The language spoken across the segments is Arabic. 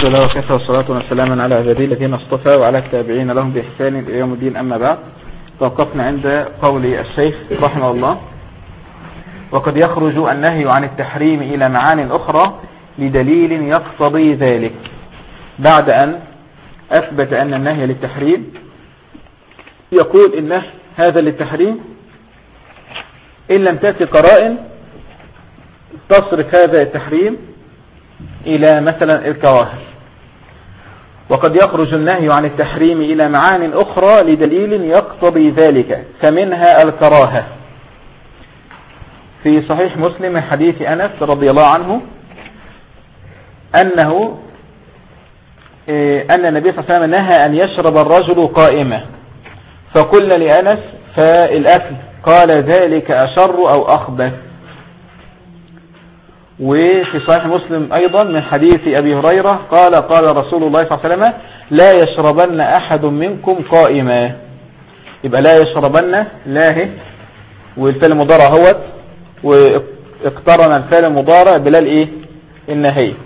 الحمد لله وكفى والصلاة والسلام على عباده الذين اصطفى وعلى التابعين لهم بإحسان إلى يوم الدين. أما بعد، توقفنا عند قول الشيخ رحمه الله: وقد يخرج النهي عن التحريم إلى معان أخرى لدليل يقتضي ذلك. بعد أن أثبت أن النهي للتحريم، يقول إن هذا للتحريم إن لم تأتي قرائن تصرف هذا التحريم إلى مثلا الكراهة. وقد يخرج النهي عن التحريم إلى معان أخرى لدليل يقتضي ذلك، فمنها الكراهة. في صحيح مسلم من حديث أنس رضي الله عنه أن النبي صلى الله عليه وسلم نهى أن يشرب الرجل قائمة، فقلنا لأنس: فالأكل؟ قال: ذلك أشر أو أخبث. وفي صحيح مسلم أيضا من حديث أبي هريرة قال رسول الله صلى الله عليه وسلم: لا يشربن أحد منكم قائما. يبقى لا يشربن، لا والفعل المضارع هوت، واقترن الفعل المضارع بلا النهي.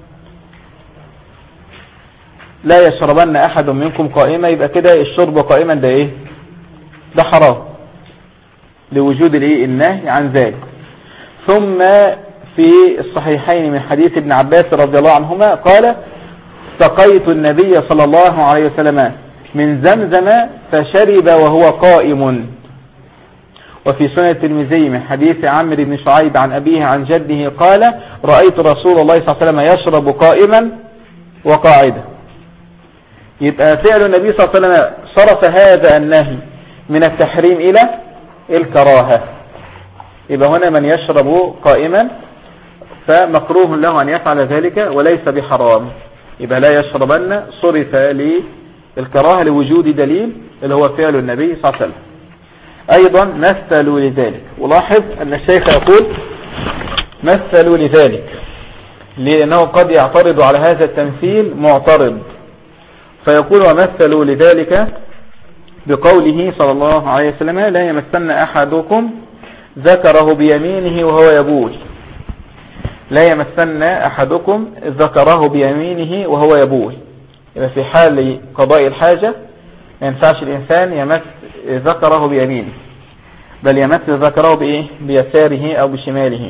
لا يشربن أحد منكم قائما، يبقى كده الشرب قائما ده ده حرام لوجود النهي عن ذلك. ثم في الصحيحين من حديث ابن عباس رضي الله عنهما قال: سقيت النبي صلى الله عليه وسلم من زمزم فشرب وهو قائم. وفي سنة الترمذي من حديث عمرو بن شعيب عن أبيه عن جده قال: رأيت رسول الله صلى الله عليه وسلم يشرب قائما وقاعدا. يبقى فعل النبي صلى الله عليه وسلم صرف هذا النهي من التحريم إلى الكراهة. يبقى هنا من يشرب قائما فمكروه له أن يفعل ذلك وليس بحرام. يبقى لا يشربن صرف للكراهة لوجود دليل اللي هو فعل النبي صلى الله عليه وسلم. أيضا مثلوا لذلك، ولاحظ أن الشيخ يقول مثلوا لذلك لأنه قد يعترض على هذا التمثيل معترض، فيقول: ومثلوا لذلك بقوله صلى الله عليه وسلم: لا يمسن أحدكم ذكره بيمينه وهو يبول. لا يمسن أحدكم ذكره بيمينه وهو يبول. يبقى في حال قضاء الحاجة ما ينفعش الإنسان يمس ذكره بيمينه، بل يمس ذكره بيساره أو بشماله.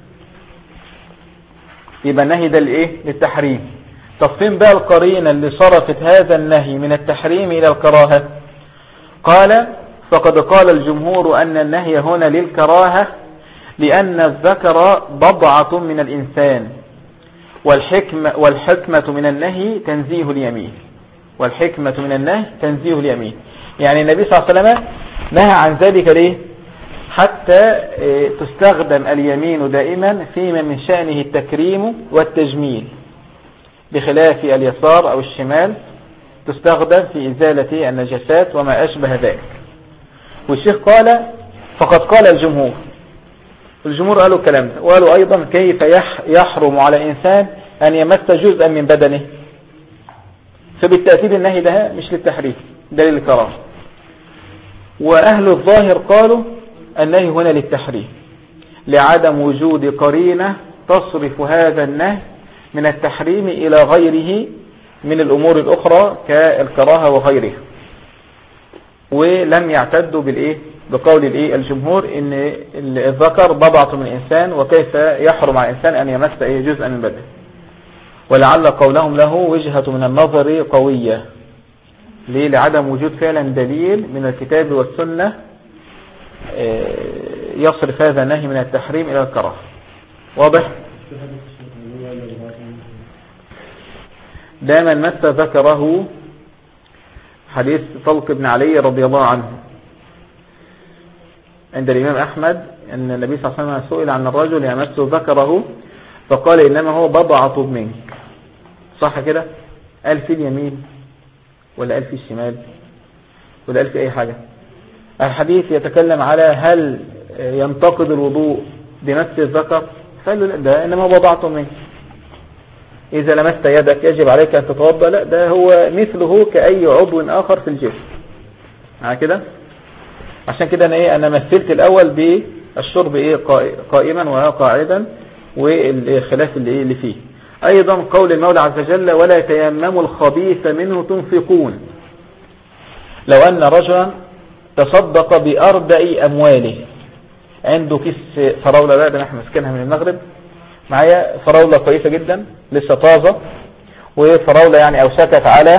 يبقى النهي ده للتحريم. تصفين بقى القرينة اللي صرفت هذا النهي من التحريم إلى الكراهة. قال: فقد قال الجمهور أن النهي هنا للكراهة لأن الذكر بضعة من الإنسان، والحكمة من النهي تنزيه اليمين. والحكمة من النهي تنزيه اليمين. يعني النبي صلى الله عليه وسلم نهى عن ذلك ليه؟ حتى تستخدم اليمين دائما فيما من شأنه التكريم والتجميل، بخلاف اليسار أو الشمال تستخدم في إزالة النجاسات وما أشبه ذلك. والشيخ قال: فقد قال الجمهور قالوا الكلام ده، وقالوا أيضا: كيف يحرم على إنسان أن يمس جزءا من بدنه؟ فبالتأكيد النهي ده مش للتحريم، ده للكراهة. وأهل الظاهر قالوا النهي هنا للتحريم لعدم وجود قرينة تصرف هذا النهي من التحريم إلى غيره من الأمور الأخرى كالكراهة وغيرها. ولم يعتدوا بقول الجمهور إن الذكر بضعة من الإنسان، وكيف يحرم على الإنسان أن يمس جزءا من بدنه. ولعل قولهم له وجهة من النظر قوية لعدم وجود فعلا دليل من الكتاب والسنة يصرف هذا النهي من التحريم إلى الكراهة. واضح؟ دائما مس ذكره حديث طلق بن علي رضي الله عنه عند الإمام أحمد أن النبي صلى الله عليه وسلم سئل عن الرجل يمس ذكره فقال: إنما هو بضعة منك. صح كده؟ قال في اليمين ولا قال في الشمال ولا قال في أي حاجة؟ الحديث يتكلم على هل ينتقد الوضوء بمس الذكر؟ قال له: لا، ده إنما بضعة منك. إذا لمست يدك يجب عليك أن تتوضأ؟ لا، ده هو مثله كأي عضو آخر في الجسم. كده؟ عشان كده أنا مثلت الأول بالشرب قائما وقاعدا والخلاف اللي فيه. أيضا قول المولى عز وجل ولا تيمموا الخبيث منه تنفقون. لو أن رجلا تصدق بأردأ أمواله، عنده كيس فراولة بقى احنا مسكنها من المغرب، معايا فراولة كويسة جدا لسه طازة، وفراولة يعني أوشكت على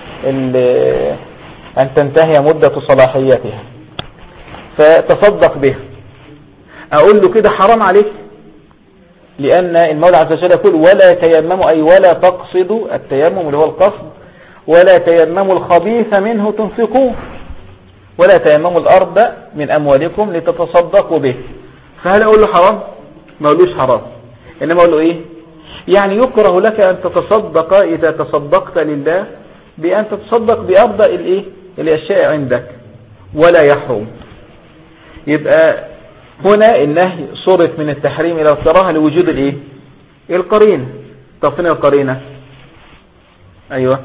أن تنتهي مدة صلاحيتها، فتصدق بها، أقول له كده حرام عليك؟ لأن المولى عز وجل يقول ولا تيمموا، أي ولا تقصدوا، التيمم اللي هو القصد، ولا تيمموا الخبيث منه تنفقون، ولا تيمموا الأرض من أموالكم لتتصدقوا به. فهل أقول له حرام؟ ما أقولوش حرام، إنما أقول له إيه؟ يعني يكره لك أن تتصدق إذا تصدقت لله بأن تتصدق بأرض الأشياء عندك، ولا يحرم. يبقى هنا النهي صرف من التحريم إلى الكراهة لوجود القرينة. طب فين القرينة؟ أيوة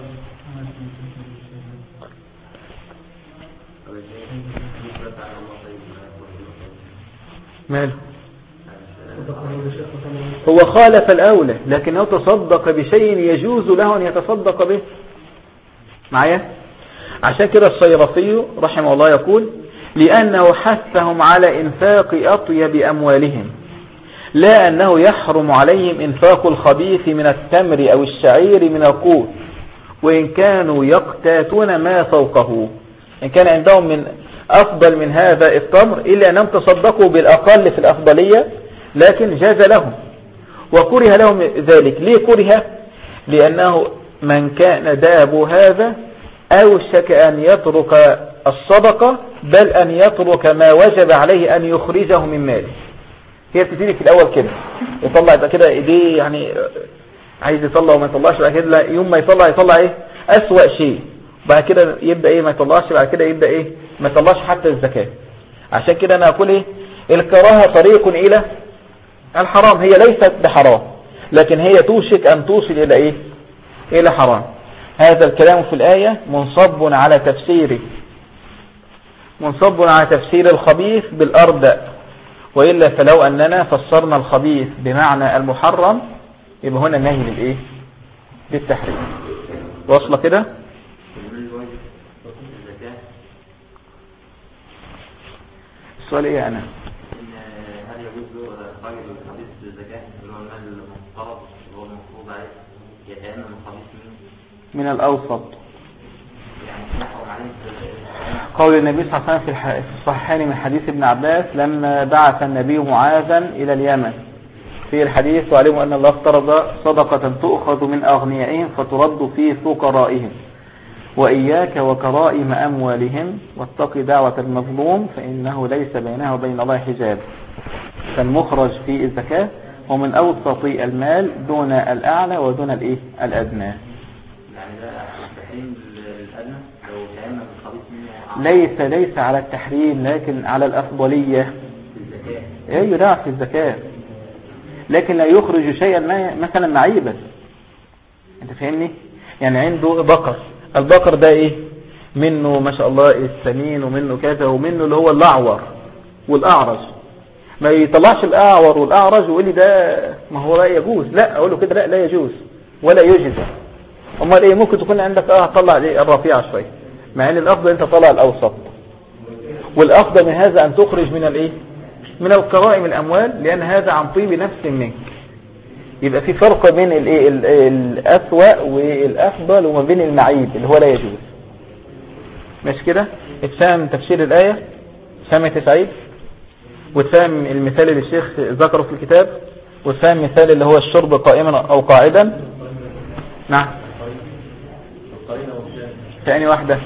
ماله؟ هو خالف الأولى، لكنه تصدق بشيء يجوز له أن يتصدق به. معايا؟ عشان كده الصيرفي رحمه الله يقول لأنه حثهم على إنفاق أطيب أموالهم، لا أنه يحرم عليهم إنفاق الخبيث من التمر أو الشعير من القوت، وإن كانوا يقتاتون ما فوقه، إن كان عندهم من أفضل من هذا التمر إلا أنهم تصدقوا بالأقل في الأفضلية، لكن جاز لهم وكره لهم ذلك. ليه كره؟ لأنه من كان داب هذا أوشك أن يترك الصدقة، بل أن يترك ما وجب عليه أن يخرجه من ماله. هي بتبتدي في الأول كده يطلع يبقى كده إيديه يعني عايز يطلع وما يطلعش، بعد كده يوم ما يطلع أسوأ شيء، بعد كده يبدأ ما يطلعش، بعد كده يبدأ ما يطلعش حتى الزكاة. عشان كده أنا أقول الكراهة طريق إلى الحرام، هي ليست بحرام لكن هي توشك أن توصل إلى إلى حرام. هذا الكلام في الآية منصب على تفسير الخبيث بالأرض، وإلا فلو أننا فسرنا الخبيث بمعنى المحرم يبقى هنا نهي للتحريم. واصلة كده؟ السؤال ايه أنا؟ هل يجوز خير الخبيث بالزكاة اللي هو المال المفترض اللي هو المفروض عليه يتيمم الخبيث من الأوسط؟ قول النبي صلى الله عليه وسلم في الصحيحين من حديث ابن عباس لما بعث النبي معاذا إلى اليمن في الحديث وعلموا أن الله افترض صدقة تؤخذ من أغنيائهم فترد في فقرائهم، وإياك وكرائم أموالهم واتق دعوة المظلوم فإنه ليس بينه وبين الله حجاب. فالمخرج في الزكاة ومن أوسط المال دون الأعلى ودون الأدنى. يعني ده التحريم الأدنى لو تيمم الخبيث منه ليس على التحريم لكن على الأفضلية في الزكاة. يدعى في الزكاة، لكن لا يخرج شيئا مثلا معيبا. انت فاهمني؟ يعني عنده بقر، البقر ده منه ما شاء الله السمين ومنه كذا ومنه اللي هو الأعور والأعرج، ما يطلعش الأعور والأعرج ويقول لي ده ما هو لا يجوز، لا أقول له كده لا يجوز ولا يجوز. امال ممكن تكون عندك طلع الرفيع شويه، مع ان الافضل انت طلع الاوسط، والافضل من هذا ان تخرج من القرائم الاموال، لان هذا عن طيب نفس منك. يبقى في فرق بين الاسوأ والافضل وما بين المعيب اللي هو لا يجوز. مش كده؟ اتفهم تفسير الايه؟ فهم سعيد؟ وتفهم المثال اللي الشيخ ذكره في الكتاب؟ وتفهم مثال اللي هو الشرب قائما او قاعدا؟ نعم. ثاني واحدة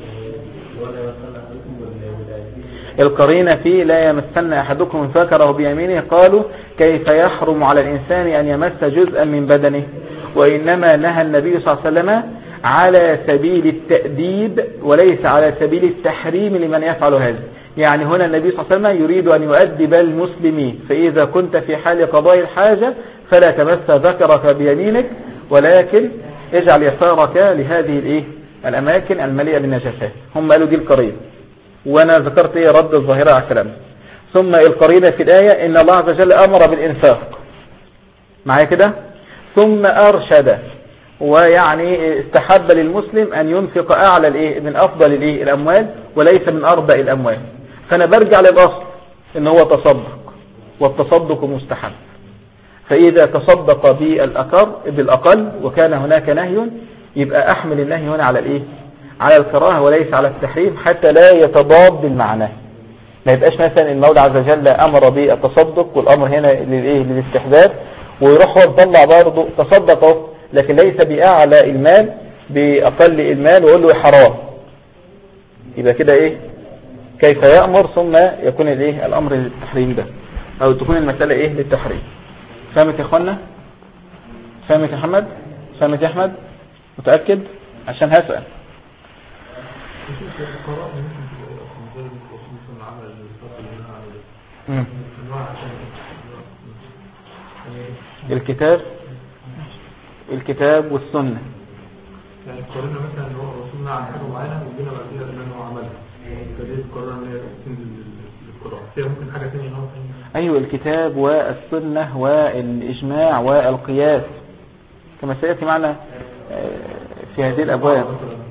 القرينة فيه لا يمسن أحدكم ذكره بيمينه، قالوا كيف يحرم على الإنسان أن يمس جزءا من بدنه، وإنما نهى النبي صلى الله عليه وسلم على سبيل التأديب وليس على سبيل التحريم لمن يفعل هذا. يعني هنا النبي صلى الله عليه وسلم يريد أن يؤدب المسلمين، فإذا كنت في حال قضاء الحاجة فلا تمس ذكرك بيمينك، ولكن اجعل يسارك لهذه الأماكن المليئة بالنجاسات. هم قالوا دي القرينة، وأنا ذكرت رد الظاهرة على كلام. ثم القرينة في الآية إن الله عز وجل أمر بالإنفاق، معايا كده؟ ثم أرشد، ويعني استحب للمسلم أن ينفق أعلى من أفضل الأموال وليس من أربع الأموال. فأنا برجع للأصل إن هو تصدق، والتصدق مستحب. فإذا تصدق بالأقل وكان هناك نهي، يبقى أحمل النهي هنا على على الكراهة وليس على التحريم، حتى لا يتضاد بالمعنى. ما يبقاش مثلا المولى عز وجل أمر بالتصدق والأمر هنا للاستحباب، ويروح هو يطلع برضه تصدق لكن ليس بأعلى المال بأقل المال ويقول له حرام. يبقى كده كيف يأمر ثم يكون الأمر للتحريم ده، أو تكون المسألة للتحريم. فهمت يا اخوانا؟ فهمت يا محمد؟ فهمت يا احمد؟ متأكد؟ عشان هسأل. الكتاب والسنة. يعني قررنا مثلا ان هو الرسول عن حاجه معينه وجينا بعد كده ان هو عملها، فدي قررنا ان هي للقراءه. فيها ممكن حاجه ثانيه نوع ثاني. ايوه، الكتاب والسنه والاجماع والقياس كما سياتي معنا في هذه الابواب.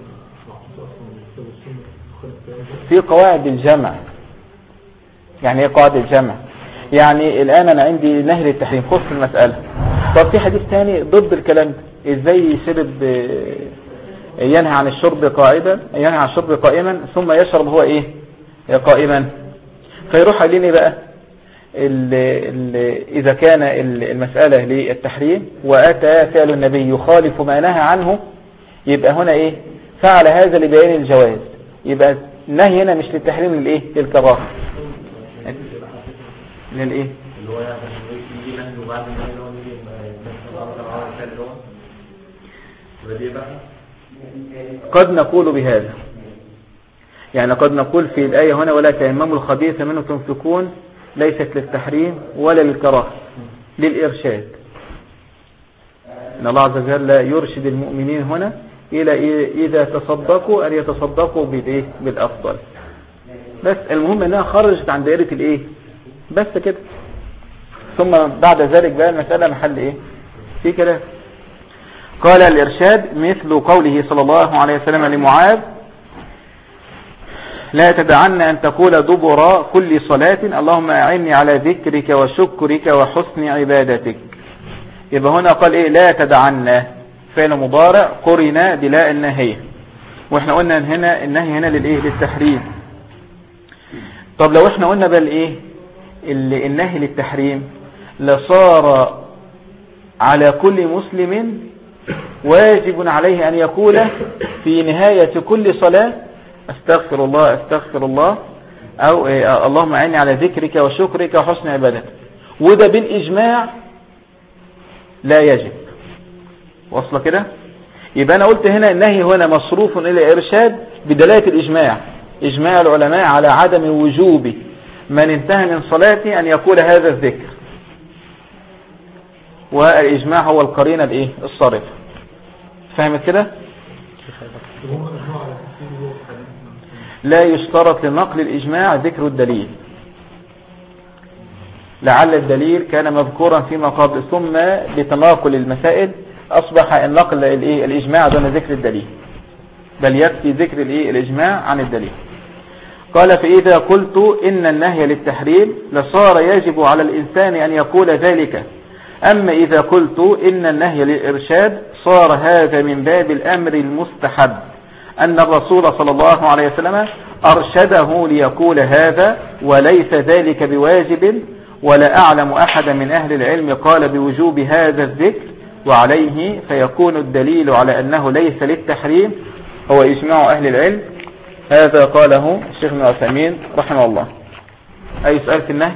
في قواعد الجمع. يعني ايه قواعد الجمع؟ يعني الان انا عندي نهي للتحريم خص المساله. طب في حديث ثاني ضد الكلام ده، ازاي يشرب ينهى عن الشرب قائما ثم يشرب هو قائما؟ فيروح قال لي بقى اذا كان المسألة للتحريم واتى فعل النبي يخالف ما نهى عنه، يبقى هنا فعل هذا لبيان الجواز، يبقى النهي هنا مش للتحريم للكراهه. اللي هو يجي نهي وبعد النهي قد نقول بهذا، يعني قد نقول في الآية هنا ولا تيمموا الخبيث منه تنفقون ليست للتحريم ولا للكراهة، للإرشاد. إن الله عز وجل يرشد المؤمنين هنا إلى إذا تصدقوا أن يتصدقوا بالأفضل. بس المهم أنها خرجت عن دائرة بس كده. ثم بعد ذلك بقى المسألة محل في كلام. قال الإرشاد مثل قوله صلى الله عليه وسلم لمعاذ لا تدعن أن تقول دبر كل صلاة اللهم أعني على ذكرك وشكرك وحسن عبادتك. يبقى هنا قال لا تدعن، فعل مضارع قرن بلا النهي، واحنا قلنا هنا النهي هنا للتحريم. طب لو احنا قلنا بقى النهي للتحريم لصار على كل مسلم واجب عليه أن يقول في نهاية كل صلاة استغفر الله استغفر الله، أو اللهم أعني على ذكرك وشكرك وحسن عبادتك. وده بالإجماع لا يجب. وصل كده؟ يبقى أنا قلت هنا النهي هنا مصروف إلى إرشاد بدلالة الإجماع، إجماع العلماء على عدم وجوب من انتهى من صلاته أن يقول هذا الذكر، والإجماع هو القرينة الصارفة. فهمت كده؟ لا يشترط لنقل الإجماع ذكر الدليل، لعل الدليل كان مذكورا فيما قبل، ثم بتناقل المسائل أصبح النقل الإجماع دون ذكر الدليل، بل يكفي ذكر الإجماع عن الدليل. قال فإذا قلت إن النهي للتحريم لصار يجب على الإنسان أن يقول ذلك، أما إذا قلت إن النهي للإرشاد صار هذا من باب الأمر المستحب، أن الرسول صلى الله عليه وسلم أرشده ليقول هذا وليس ذلك بواجب، ولا أعلم أحد من أهل العلم قال بوجوب هذا الذكر، وعليه فيكون الدليل على أنه ليس للتحريم هو إجماع أهل العلم. هذا قاله الشيخ ابن عثيمين رحمه الله. أي سؤال في النهي؟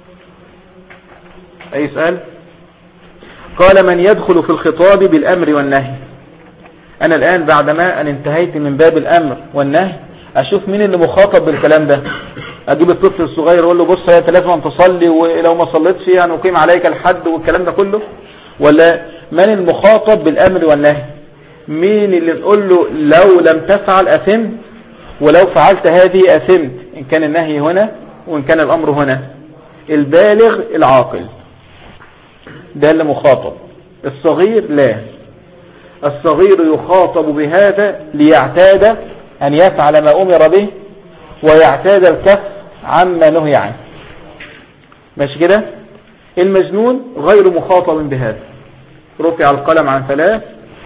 أي سؤال؟ قال من يدخل في الخطاب بالأمر والنهي. أنا الآن بعدما أن انتهيت من باب الأمر والنهي أشوف مين اللي مخاطب بالكلام ده. أجيب الطفل الصغير وأقول له بص أنت لازم أن تصلي، ولو ما صليتش يعني أقيم عليك الحد والكلام ده كله، ولا من المخاطب بالأمر والنهي؟ مين اللي نقول له لو لم تفعل أثمت، ولو فعلت هذه أثمت، إن كان النهي هنا وإن كان الأمر هنا؟ البالغ العاقل ده اللي مخاطب. الصغير لا، الصغير يخاطب بهذا ليعتاد أن يفعل ما أمر به ويعتاد الكف عما نهي عنه. ماشي كده. المجنون غير مخاطب بهذا. رفع القلم عن 3: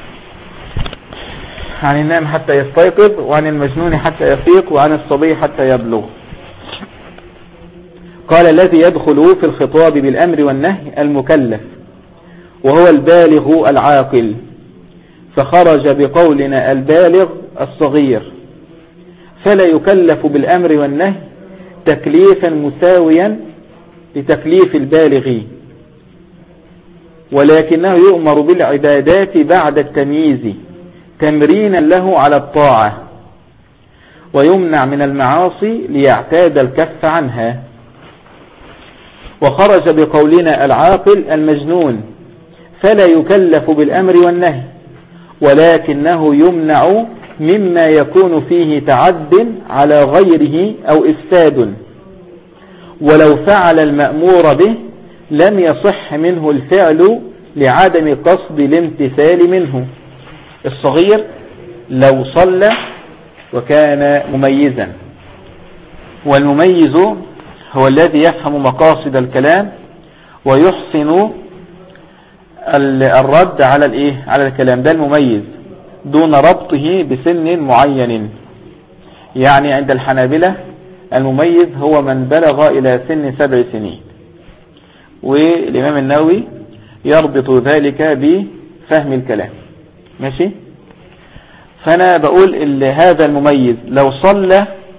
عن النائم حتى يستيقظ، وعن المجنون حتى يفيق، وعن الصبي حتى يبلغ. قال: الذي يدخل في الخطاب بالأمر والنهي المكلف، وهو البالغ العاقل، فخرج بقولنا البالغ الصغير، فلا يكلف بالأمر والنهي تكليفا مساويا لتكليف البالغ، ولكنه يؤمر بالعبادات بعد التمييز تمرينا له على الطاعة، ويمنع من المعاصي ليعتاد الكف عنها. وخرج بقولنا العاقل المجنون، فلا يكلف بالأمر والنهي، ولكنه يمنع مما يكون فيه تعد على غيره أو إفساد، ولو فعل المأمور به لم يصح منه الفعل لعدم قصد الامتثال منه. الصغير لو صلى وكان مميزا، والمميز هو الذي يفهم مقاصد الكلام ويحسن الرد على الكلام، ده المميز دون ربطه بسن معين. يعني عند الحنابلة المميز هو من بلغ إلى سن 7 سنين، والإمام النووي يربط ذلك بفهم الكلام. ماشي. فأنا بقول هذا المميز لو صلى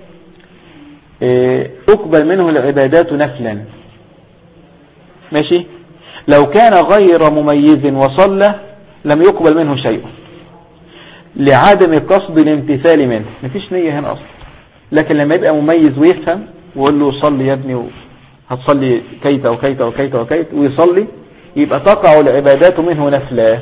تقبل منه العبادات نفلا. ماشي. لو كان غير مميز وصلى لم يقبل منه شيء لعدم قصد الامتثال منه، مفيش نية هنا أصلا. لكن لما يبقى مميز ويفهم ويقول له صلي يا ابني هتصلي كيت وكيت وكيت وكيت ويصلي، يبقى تقع العبادات منه نفلا.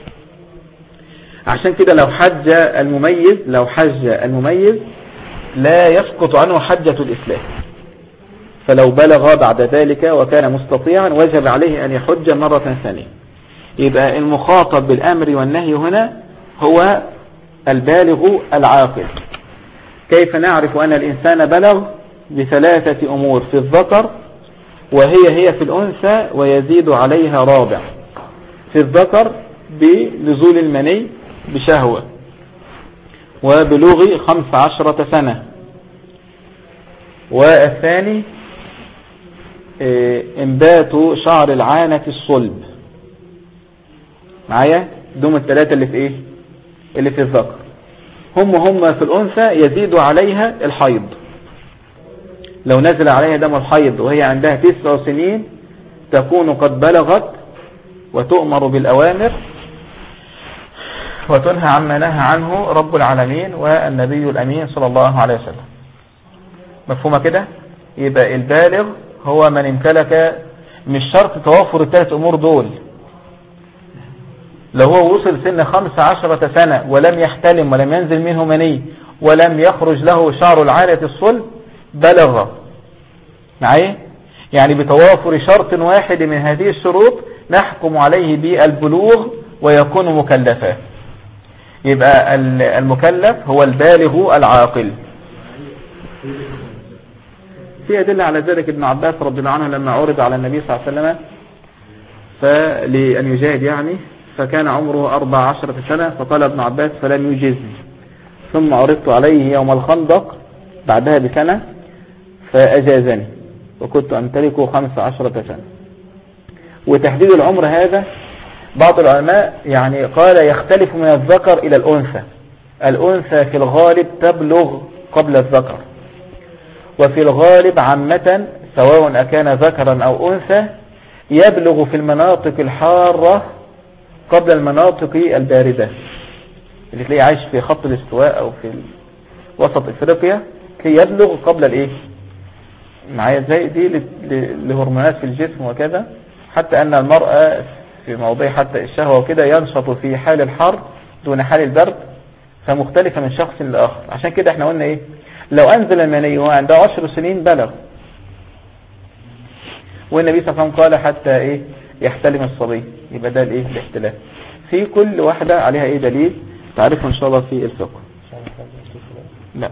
عشان كده لو حج المميز لا يسقط عنه حجة الإسلام، فلو بلغ بعد ذلك وكان مستطيعا وجب عليه أن يحج مرة ثانية. يبقى المخاطب بالأمر والنهي هنا هو البالغ العاقل. كيف نعرف أن الإنسان بلغ؟ ب3 أمور: في الذكر، وهي في الأنثى ويزيد عليها رابع. في الذكر بنزول المني بشهوة، وبلوغ 15 سنة. والثاني انبات شعر العانة الصلب. معايا؟ دوم 3 اللي في ايه؟ اللي في الذكر. هم في الأنثى يزيد عليها الحيض. لو نزل عليها دم الحيض وهي عندها 9 سنين تكون قد بلغت، وتؤمر بالأوامر وتنهى عما نهى عنه رب العالمين والنبي الأمين صلى الله عليه وسلم. مفهومة كده؟ يبقى البالغ هو من امتلك، مش شرط توافر ال3 أمور دول. لو هو وصل سن 15 سنة ولم يحتلم ولم ينزل منه مني ولم يخرج له شعر العانة الصلب بلغ. معي؟ يعني بتوافر شرط واحد من هذه الشروط نحكم عليه بالبلوغ ويكون مكلفا. يبقى المكلف هو البالغ العاقل. في أدلة على ذلك. ابن عباس رضي الله عنه لما عرض على النبي صلى الله عليه وسلم فلأن يجاهد يعني، فكان عمره 14 سنة، فقال ابن عباس فلم يجزني، ثم عرضت عليه يوم الخندق بعدها بسنة فأجازني، وكنت أمتلك 15 سنة. وتحديد العمر هذا بعض العلماء يعني قال يختلف من الذكر إلى الأنثى. الأنثى في الغالب تبلغ قبل الذكر، وفي الغالب عامة سواء أكان ذكرا أو أنثى يبلغ في المناطق الحارة قبل المناطق الباردة. اللي تلاقيه عايش في خط الاستواء أو في وسط إفريقيا يبلغ قبل الإيه؟ معايا زي دي لهرمونات في الجسم وكذا، حتى أن المرأة في موضوع حتى الشهوة وكده ينشط في حال الحر دون حال البرد، فمختلفة من شخص لآخر. عشان كده احنا قلنا ايه؟ لو أنزل المني وهو عنده 10 سنين بلغ. والنبي صلى الله عليه وسلم قال حتى ايه؟ يحتلم الصبي، يبقى ده الايه الاحتلال. في كل واحدة عليها ايه دليل تعرفه ان شاء الله في الفقه. لا،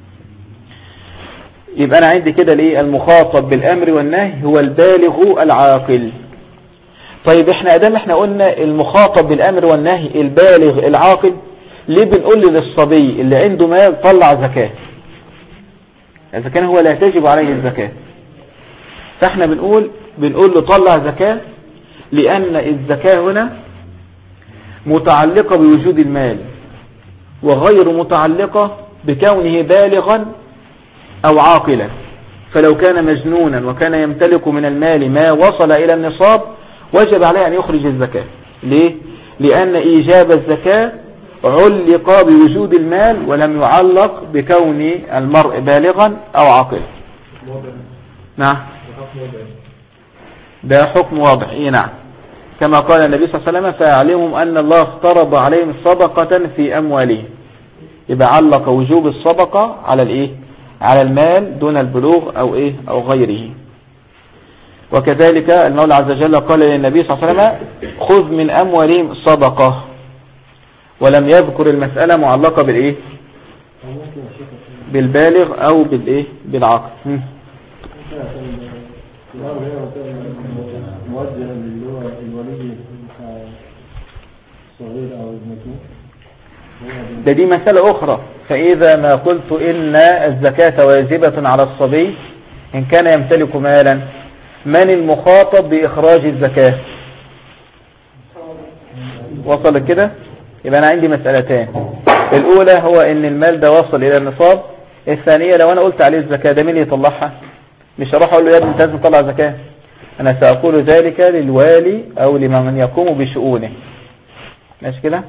يبقى انا عندي كده الايه المخاطب بالامر والنهي هو البالغ العاقل. طيب احنا قلنا المخاطب بالامر والنهي البالغ العاقل، ليه بنقول للصبي اللي عنده مال طلع زكاة اذا كان هو لا تجب عليه الزكاة؟ فاحنا بنقول له طلع زكاة لان الزكاة هنا متعلقة بوجود المال وغير متعلقة بكونه بالغا او عاقلا. فلو كان مجنونا وكان يمتلك من المال ما وصل الى النصاب وجب عليه ان يخرج الزكاة. ليه؟ لان ايجاب الزكاة علق بوجود المال ولم يعلق بكون المرء بالغا او عاقلا. نعم، ده حكم واضح. ايه نعم، كما قال النبي صلى الله عليه وسلم فاعلمهم ان الله افترض عليهم صدقة في اموالهم. يبقى علق وجوب الصدقة على الايه؟ على المال دون البلوغ او ايه او غيره. وكذلك المولى عز وجل قال للنبي صلى الله عليه وسلم خذ من اموالهم صدقة، ولم يذكر المسألة معلقة بالايه؟ بالبالغ او بالايه؟ بالعاقل. دي مسألة أخرى. فإذا ما قلت إن الزكاة واجبة على الصبي إن كان يمتلك مالا، من المخاطب بإخراج الزكاة؟ وصل كده؟ يبقى أنا عندي مسألتين. الأولى هو إن المال ده وصل إلى النصاب. الثانية لو أنا قلت عليه الزكاة ده مين يطلعها؟ مش هروح أقول له يا ابني أنت لازم تطلع زكاة، أنا سأقول ذلك للوالي أو لمن يقوم بشؤونه. ماشي كده؟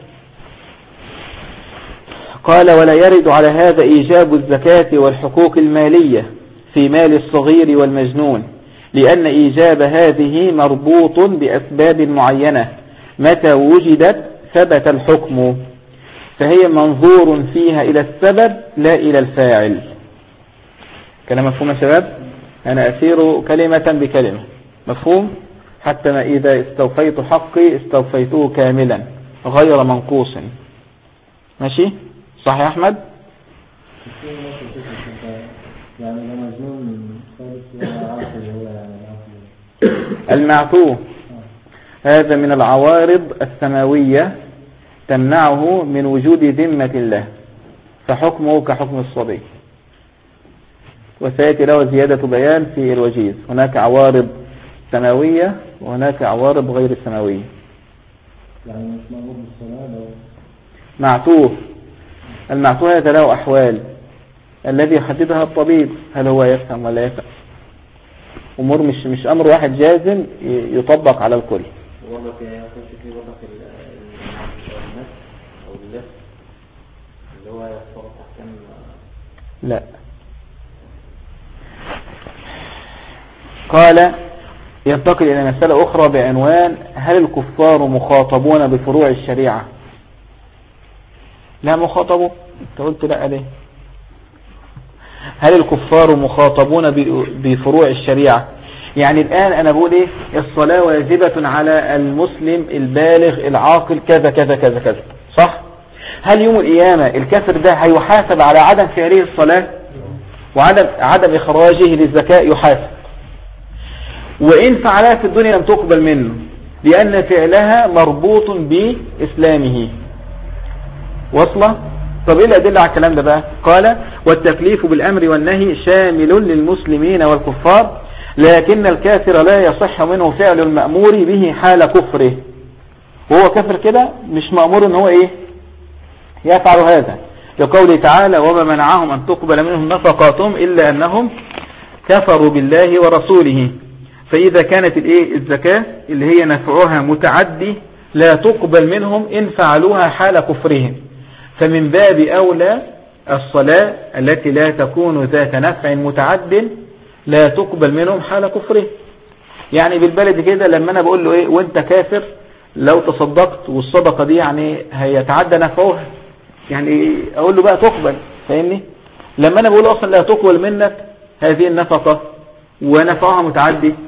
قال ولا يرد على هذا إيجاب الزكاة والحقوق المالية في مال الصغير والمجنون، لأن إيجاب هذه مربوط بأسباب معينة متى وجدت ثبت الحكم، فهي منظور فيها إلى السبب لا إلى الفاعل. كلام مفهوم يا شباب؟ أنا أسير كلمة بكلمة، مفهوم؟ حتى ما إذا استوفيت حقي استوفيته كاملا غير منقوص. ماشي؟ صح يا أحمد؟ المعتوه هذا من العوارض السماوية تمنعه من وجود ذمة الله، فحكمه كحكم الصبي. وسيأتي له زيادة بيان في الوجيز. هناك عوارض سماوية وهناك عوارض غير سماوية. يعني مش مأمور بالصلاة لو معتوه. المعتوه هذا له أحوال الذي يحددها الطبيب، هل هو يفهم ولا يفهم. أمور مش أمر واحد جازم يطبق على الكل. والله في وضع النفس أو اللفظ اللي هو يصور تحكم. لا، قال ينتقل إلى مسألة أخرى بعنوان هل الكفار مخاطبون بفروع الشريعة؟ لا مخاطبوا. انت قلت لا ليه؟ هل الكفار مخاطبون بفروع الشريعة؟ يعني الآن أنا بقول إيه؟ الصلاة واجبة على المسلم البالغ العاقل كذا كذا كذا كذا، صح؟ هل يوم القيامة الكافر ده هيحاسب على عدم فعله الصلاة وعدم إخراجه للزكاة؟ يحاسب. وإن فعلها في الدنيا لم تقبل منه لأن فعلها مربوط بإسلامه. وصلة؟ طب إيه الأدلة على الكلام ده بقى؟ قال والتكليف بالأمر والنهي شامل للمسلمين والكفار، لكن الكافر لا يصح منه فعل المأمور به حال كفره. وهو كافر كده مش مأمور ان هو ايه يفعل هذا، لقوله تعالى وما منعهم ان تقبل منهم نفقاتهم الا انهم كفروا بالله ورسوله. فاذا كانت الايه الزكاة اللي هي نفعها متعدي لا تقبل منهم ان فعلوها حال كفرهم، فمن باب اولى الصلاة التي لا تكون ذات نفع متعد لا تقبل منهم حال كفره. يعني بالبلد كده لما انا بقول له ايه وانت كافر لو تصدقت والصدقة دي يعني هيتعدى نفعها، يعني اقول له بقى تقبل، فاهمني؟ لما انا بقول اصلا لا تقبل منك هذه النفقة ونفعها متعدي،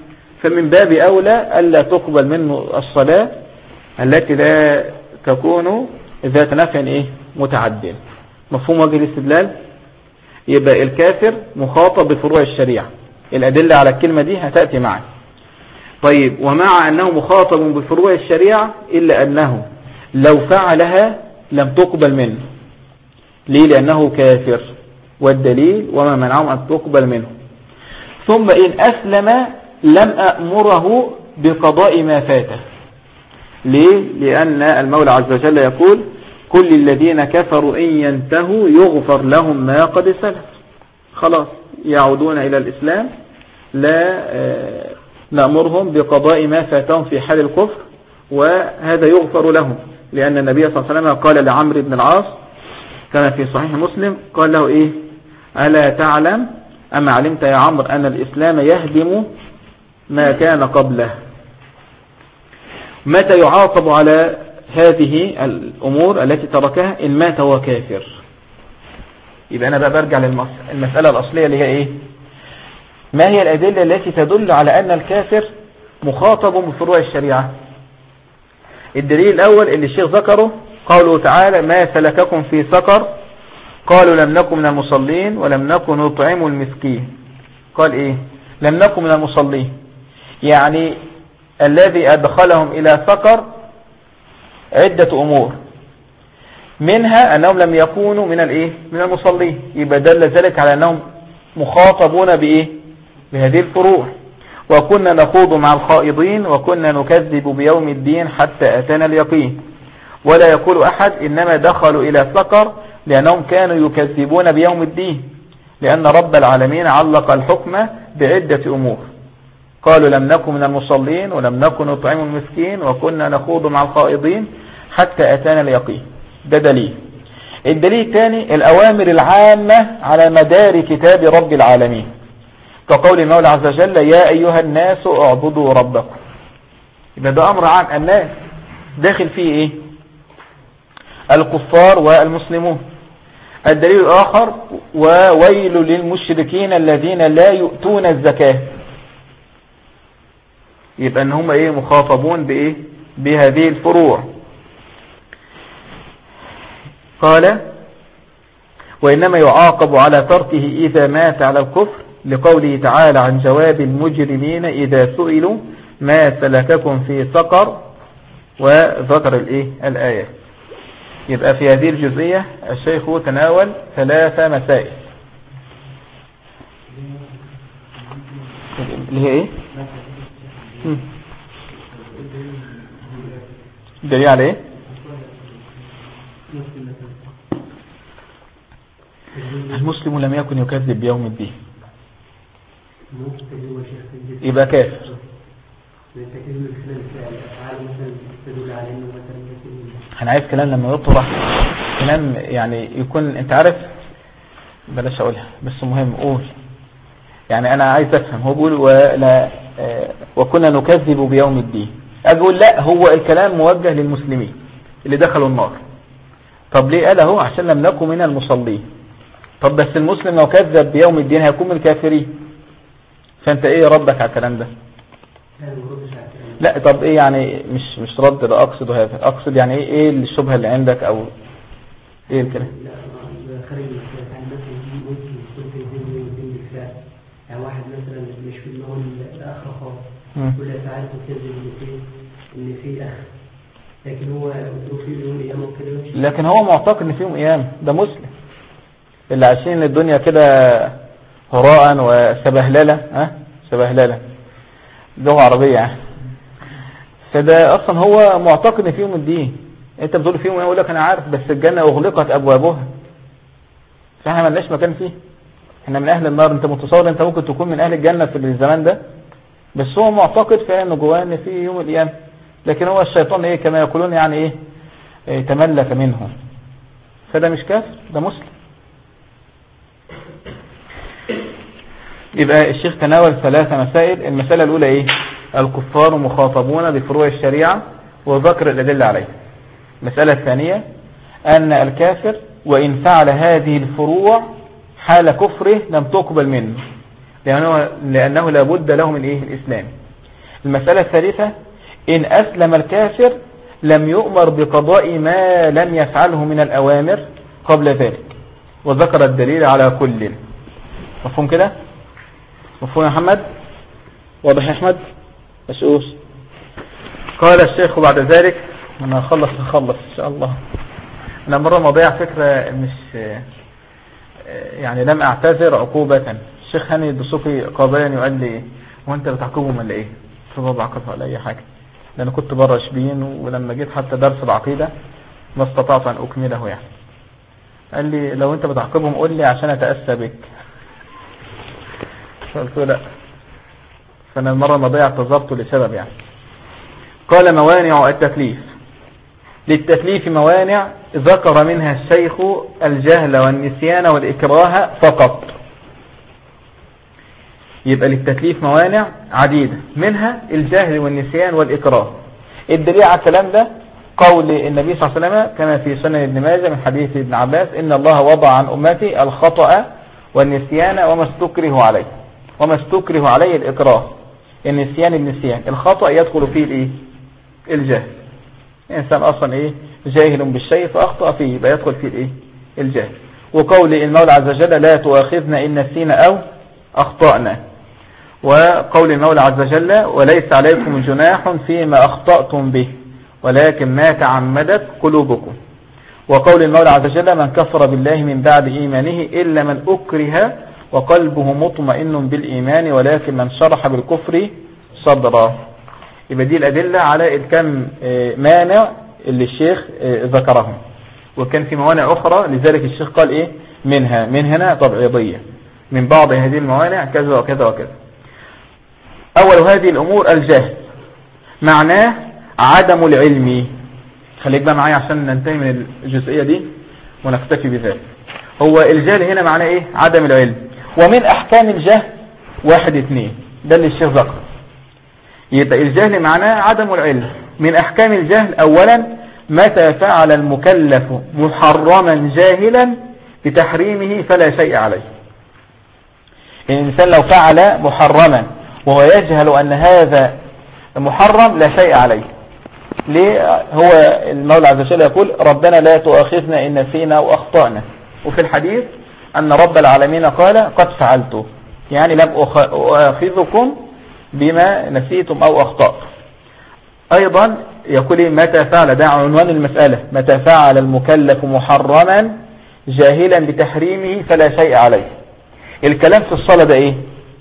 فمن باب أولى ألا تقبل منه الصلاة التي لا تكون ذات نفع متعدل. مفهوم وجه الاستدلال؟ يبقى الكافر مخاطب بفروع الشريعة، الأدلة على الكلمة دي هتأتي معي. طيب، ومع أنه مخاطب بفروع الشريعة إلا أنه لو فعلها لم تقبل منه. ليه؟ لأنه كافر، والدليل وما منعهم أن تقبل منه. ثم إن أسلم لم أأمره بقضاء ما فاته. ليه؟ لأن المولى عز وجل يقول كل الذين كفروا إن ينتهوا يغفر لهم ما قد سلف. خلاص يعودون إلى الإسلام، لا نأمرهم بقضاء ما فاتهم في حال الكفر، وهذا يغفر لهم. لأن النبي صلى الله عليه وسلم قال لعمرو بن العاص كما في صحيح مسلم، قال له ألا تعلم أما علمت يا عمرو أن الإسلام يهدم ما كان قبله. متى يعاقب على هذه الأمور التي تركها؟ إن مات هو كافر. يبقى أنا بقى برجع للمسألة الأصلية اللي هي ما هي الأدلة التي تدل على أن الكافر مخاطب بفروع الشريعة؟ الدليل الأول اللي الشيخ ذكره قوله تعالى ما سلككم في سقر قالوا لم نكن من المصلين ولم نكن نطعم المسكين. قال لم نكن من المصلين، يعني الذي أدخلهم إلى سقر عدة أمور، منها أنهم لم يكونوا من المصلين. يبقى دل ذلك على أنهم مخاطبون بهذه الفروع. وكنا نخوض مع الخائضين وكنا نكذب بيوم الدين حتى أتانا اليقين. ولا يقول أحد إنما دخلوا إلى سقر لأنهم كانوا يكذبون بيوم الدين، لأن رب العالمين علق الحكم بعدة أمور. قالوا لم نكن من المصلين ولم نكن نطعم المسكين وكنا نخوض مع الخائضين حتى أتانا اليقين. ده دليل. الدليل الثاني الأوامر العامة على مدار كتاب رب العالمين، كقول المولى عز وجل يا أيها الناس اعبدوا ربكم. يبقى ده أمر عام، الناس داخل فيه الكفار والمسلمون. الدليل الآخر وويل للمشركين الذين لا يؤتون الزكاة. يبقى ان هم مخاطبون بهذه الفروع. قال وإنما يعاقب على تركه إذا مات على الكفر، لقوله تعالى عن جواب المجرمين إذا سئلوا ما سلككم في سقر، وذكر الآية. يبقى في هذه الجزئية الشيخ تناول 3 مسائل اللي هي دليل على المسلم لم يكن يكذب بيوم الدين يبقى كافر. انا عايز كلام لما يطرح كلام يعني يكون انت عارف، بلاش اقولها بس مهم قول. يعني انا عايز افهم، هو بيقول وكنا نكذب بيوم الدين، اقول لا هو الكلام موجه للمسلمين اللي دخلوا النار. طب ليه قال اهو عشان لم نكن من المصلين؟ طب بس المسلم لو كذب بيوم الدين هيكون من الكافرين. فانت ردك على الكلام ده؟ لا طب يعني مش رد، لا اقصد هذا، اقصد يعني ايه الشبهه اللي عندك او الكلام؟ يعني واحد مثلا مش في اللي هو الاخ خالص ولا تعرف كذب ان في اخ، لكن هو في يوم قيامه كده، لكن هو معتقد ان في يوم قيامه. ده مسلم اللي عايشين الدنيا كده هراء وسبهلله، سبهلله لغه عربيه يعني. فده اصلا هو معتقد ان في يوم الدين. انت بتقول في يوم يقول لك انا عارف بس الجنه اغلقت ابوابها، فاحنا مالناش مكان فيه، احنا من اهل النار. انت متصور انت ممكن تكون من اهل الجنه في الزمان ده؟ بس هو معتقد فعلا جواه ان في يوم القيامه، لكن هو الشيطان كما يقولون يعني تملك منه. فده مش كافر، ده مسلم. يبقى الشيخ تناول 3 مسائل. المسألة الأولى الكفار مخاطبون بفروع الشريعة وذكر الأدلة عليه. المسألة الثانية أن الكافر وإن فعل هذه الفروع حال كفره لم تقبل منه، لأنه لابد له من الإسلام. المسألة الثالثة إن أسلم الكافر لم يؤمر بقضاء ما لم يفعله من الأوامر قبل ذلك، وذكر الدليل على كل. مفهوم كده؟ مفهوم يا محمد؟ واضح يا أحمد؟ مسؤوس. قال الشيخ بعد ذلك، أنا هخلص إن شاء الله. أنا مرة مضيع فكرة مش يعني لم أعتذر عقوبة. الشيخ هاني الدسوقي قابلني وقال لي هو أنت بتعقبهم ولا إيه؟ قلت له بعقبها ولا أي حاجة، لأن كنت بره شبين، ولما جيت حتى درس العقيدة ما استطعت أن أكمله يعني. قال لي لو أنت بتعقبهم قول لي عشان أتأسى بك. قلت له لا. فأنا المرة الماضية اعتذرت لسبب يعني. قال موانع التكليف. للتكليف موانع ذكر منها الشيخ الجهل والنسيان والإكراه فقط. يبقى للتكليف موانع عديدة، منها الجهل والنسيان والإكراه. الدليل على الكلام ده قول النبي صلى الله عليه وسلم كما في سنن ابن ماجه من حديث ابن عباس: إن الله وضع عن أمتي الخطأ والنسيان وما استكره عليه. وما استكره عليه الإكراه، النسيان. الخطأ يدخل فيه الايه؟ الجهل. الإنسان أصلا جاهل بالشيء فأخطأ فيه، يبقى يدخل فيه الايه؟ الجهل. وقول المولى عز وجل: لا تؤاخذنا إن نسينا أو أخطأنا. وقول المولى عز وجل: وليس عليكم جناح فيما أخطأتم به ولكن ما تعمدت قلوبكم. وقول المولى عز وجل: من كفر بالله من بعد إيمانه إلا من أكره وقلبه مطمئن بالإيمان ولكن من شرح بالكفر صدرا. يبقى دي الأدلة على الكم مانع اللي الشيخ ذكرهم. وكان في موانع أخرى، لذلك الشيخ قال من هنا تبعيضية، من بعض هذه الموانع كذا وكذا وكذا. أول هذه الأمور الجهل، معناه عدم العلم. خليك بقى معايا عشان ننتهي من الجزئية دي ونكتفي بذلك. هو الجهل هنا معناه عدم العلم. ومن أحكام الجهل 1 2، ده اللي الشيخ ذكر. يبقى الجهل معناه عدم العلم. من أحكام الجهل أولا متى فعل المكلف محرما جاهلا بتحريمه فلا شيء عليه. الإنسان لو فعل محرما وهو يجهل أن هذا محرم لا شيء عليه. ليه؟ هو المولى عز وجل يقول: ربنا لا تؤاخذنا إن نسينا أو أخطأنا. وفي الحديث أن رب العالمين قال: قد فعلت، يعني لم أؤاخذكم بما نسيتم أو أخطأتم. أيضا يقول متى فعل، ده عنوان المسألة، متى فعل المكلف محرما جاهلا بتحريمه فلا شيء عليه. الكلام في الصلاة ده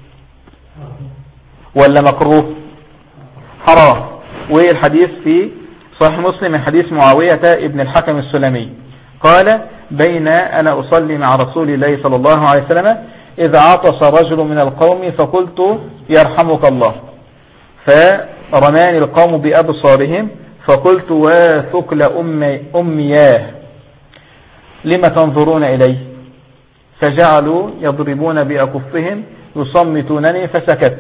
ولا مكروه؟ حرام. والحديث في صحيح مسلم من حديث معاوية ابن الحكم السلمي قال: بين أنا أصلي مع رسول الله صلى الله عليه وسلم إذا عطس رجل من القوم فقلت: يرحمك الله، فرماني القوم بأبصارهم فقلت: وثقل أمياه لما تنظرون إليه؟ فجعلوا يضربون بأكفهم يصمتونني فسكت.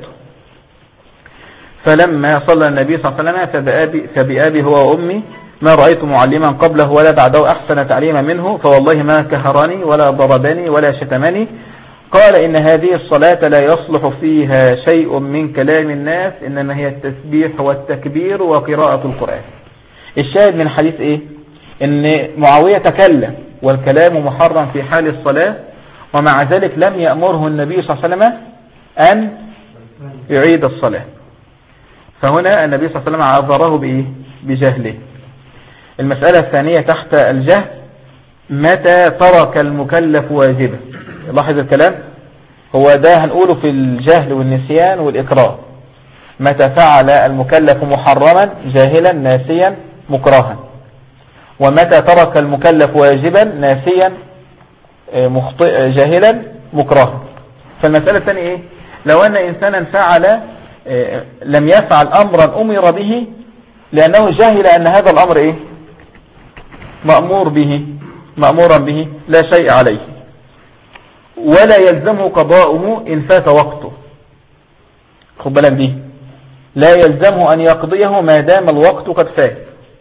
فلما صلى النبي صلى الله عليه وسلم فبأبي هو وأمي ما رأيت معلما قبله ولا بعده أحسن تعليما منه، فوالله ما كهرني ولا ضربني ولا شتمني. قال: إن هذه الصلاة لا يصلح فيها شيء من كلام الناس، إنما هي التسبيح والتكبير وقراءة القرآن. الشاهد من الحديث إن معاوية تكلم والكلام محرم في حال الصلاة، ومع ذلك لم يأمره النبي صلى الله عليه وسلم أن يعيد الصلاة. فهنا النبي صلى الله عليه وسلم عذره بجهله. المسألة الثانية تحت الجهل متى ترك المكلف واجبه. لاحظ الكلام، هو ده هنقوله في الجهل والنسيان والإكراه. متى فعل المكلف محرما جاهلا ناسيا مكرها، ومتى ترك المكلف واجبا ناسيا جاهلا مكرها. فالمسألة الثانية لو أن إنسانا فعل لم يفعل أمرا أمر به لأنه جاهل أن هذا الأمر مأمورا به لا شيء عليه، ولا يلزمه قضاؤه إن فات وقته. خد بالك دي، لا يلزمه أن يقضيه ما دام الوقت قد فات.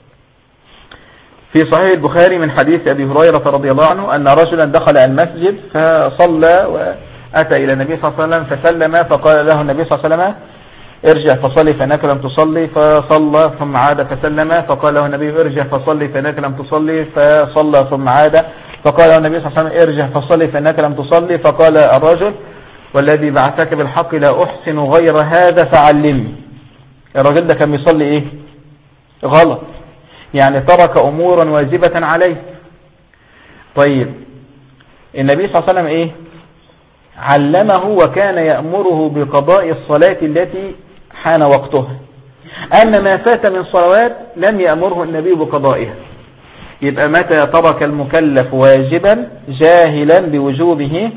في صحيح البخاري من حديث أبي هريرة رضي الله عنه أن رجلا دخل المسجد فصلى وأتى إلى النبي صلى الله عليه وسلم فسلم، فقال له النبي صلى الله عليه وسلم: ارجع فصلي فإنك لم تصلي، فصلى ثم عاد فسلم، فقال له النبي ارجع فصلي فإنك لم تصلي، فصلى ثم عاد، فقال له النبي صلى الله عليه وسلم ارجع فصلي فإنك لم تصلي، فقال الرجل والذي بعثك بالحق لا أحسن غير هذا فعلمني. الرجل ده كان بيصلي ايه؟ غلط، يعني ترك أمورا واجبة عليه. طيب النبي صلى الله عليه وسلم ايه؟ علمه وكان يأمره بقضاء الصلاة التي حان وقتها. أما ما فات من صلوات لم يأمره النبي بقضائها. يبقى متى ترك المكلف واجبا جاهلا بوجوبه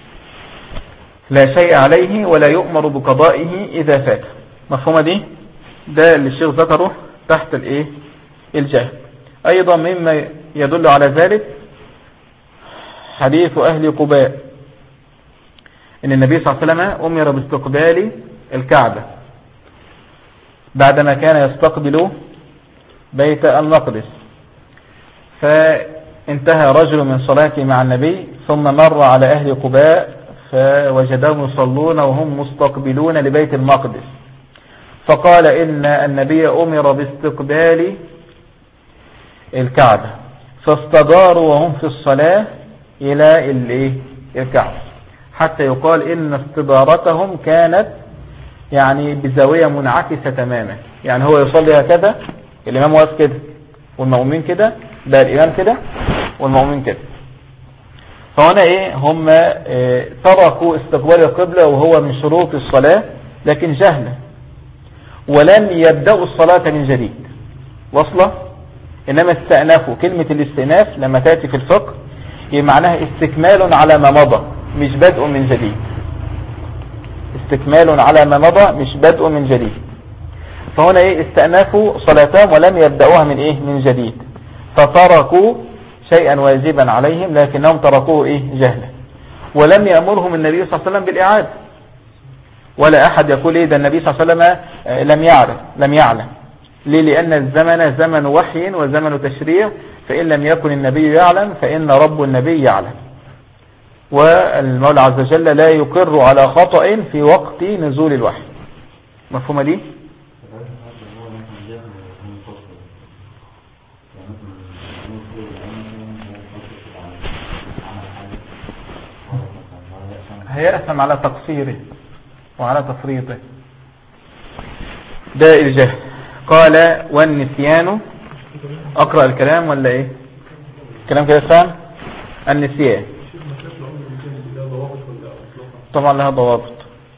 لا شيء عليه ولا يؤمر بقضائه إذا فات. مفهومة دي؟ ده اللي الشيخ ذكره تحت الايه؟ الجهل. أيضا مما يدل على ذلك حديث أهل قباء إن النبي صلى الله عليه وسلم أمر باستقبال الكعبة بعدما كان يستقبل بيت المقدس، فانتهى رجل من صلاته مع النبي ثم مر على أهل قباء فوجدهم يصلون وهم مستقبلون لبيت المقدس، فقال إن النبي أمر باستقبال الكعبة، فاستداروا وهم في الصلاة إلى الكعبة، حتى يقال إن استدارتهم كانت يعني بزاوية منعكسة تماما، يعني هو يصلي هكذا، الإمام واقف كده والمؤمنين كده، ده الإمام كده والمؤمنين كده. فهنا هم تركوا استقبال القبلة وهو من شروط الصلاة لكن جهلا، ولم يبدأوا الصلاة من جديد وصلة، إنما استأنفوا. كلمة الاستئناف لما تأتي في الفقه هي معناها استكمال على ما مضى مش بدء من جديد، استكمال على ما مضى مش بدء من جديد. فهنا استأنفوا صلاتهم ولم يبدأوها من جديد، فتركوا شيئا واجبا عليهم لكنهم تركوه جهلا، ولم يأمرهم النبي صلى الله عليه وسلم بالإعادة، ولا أحد يقول ده النبي صلى الله عليه وسلم لم يعلم. ليه؟ لأن الزمن زمن وحي وزمن تشريع، فإن لم يكن النبي يعلم فإن رب النبي يعلم، والمولى عز وجل لا يقر على خطأ في وقت نزول الوحي. مفهومة دي؟ هيأثم على تقصيره وعلى تفريطه، ده الجهل. قال والنسيان، أقرأ الكلام ولا إيه؟ الكلام كده فهم؟ النسيان طبعا لها ضوابط.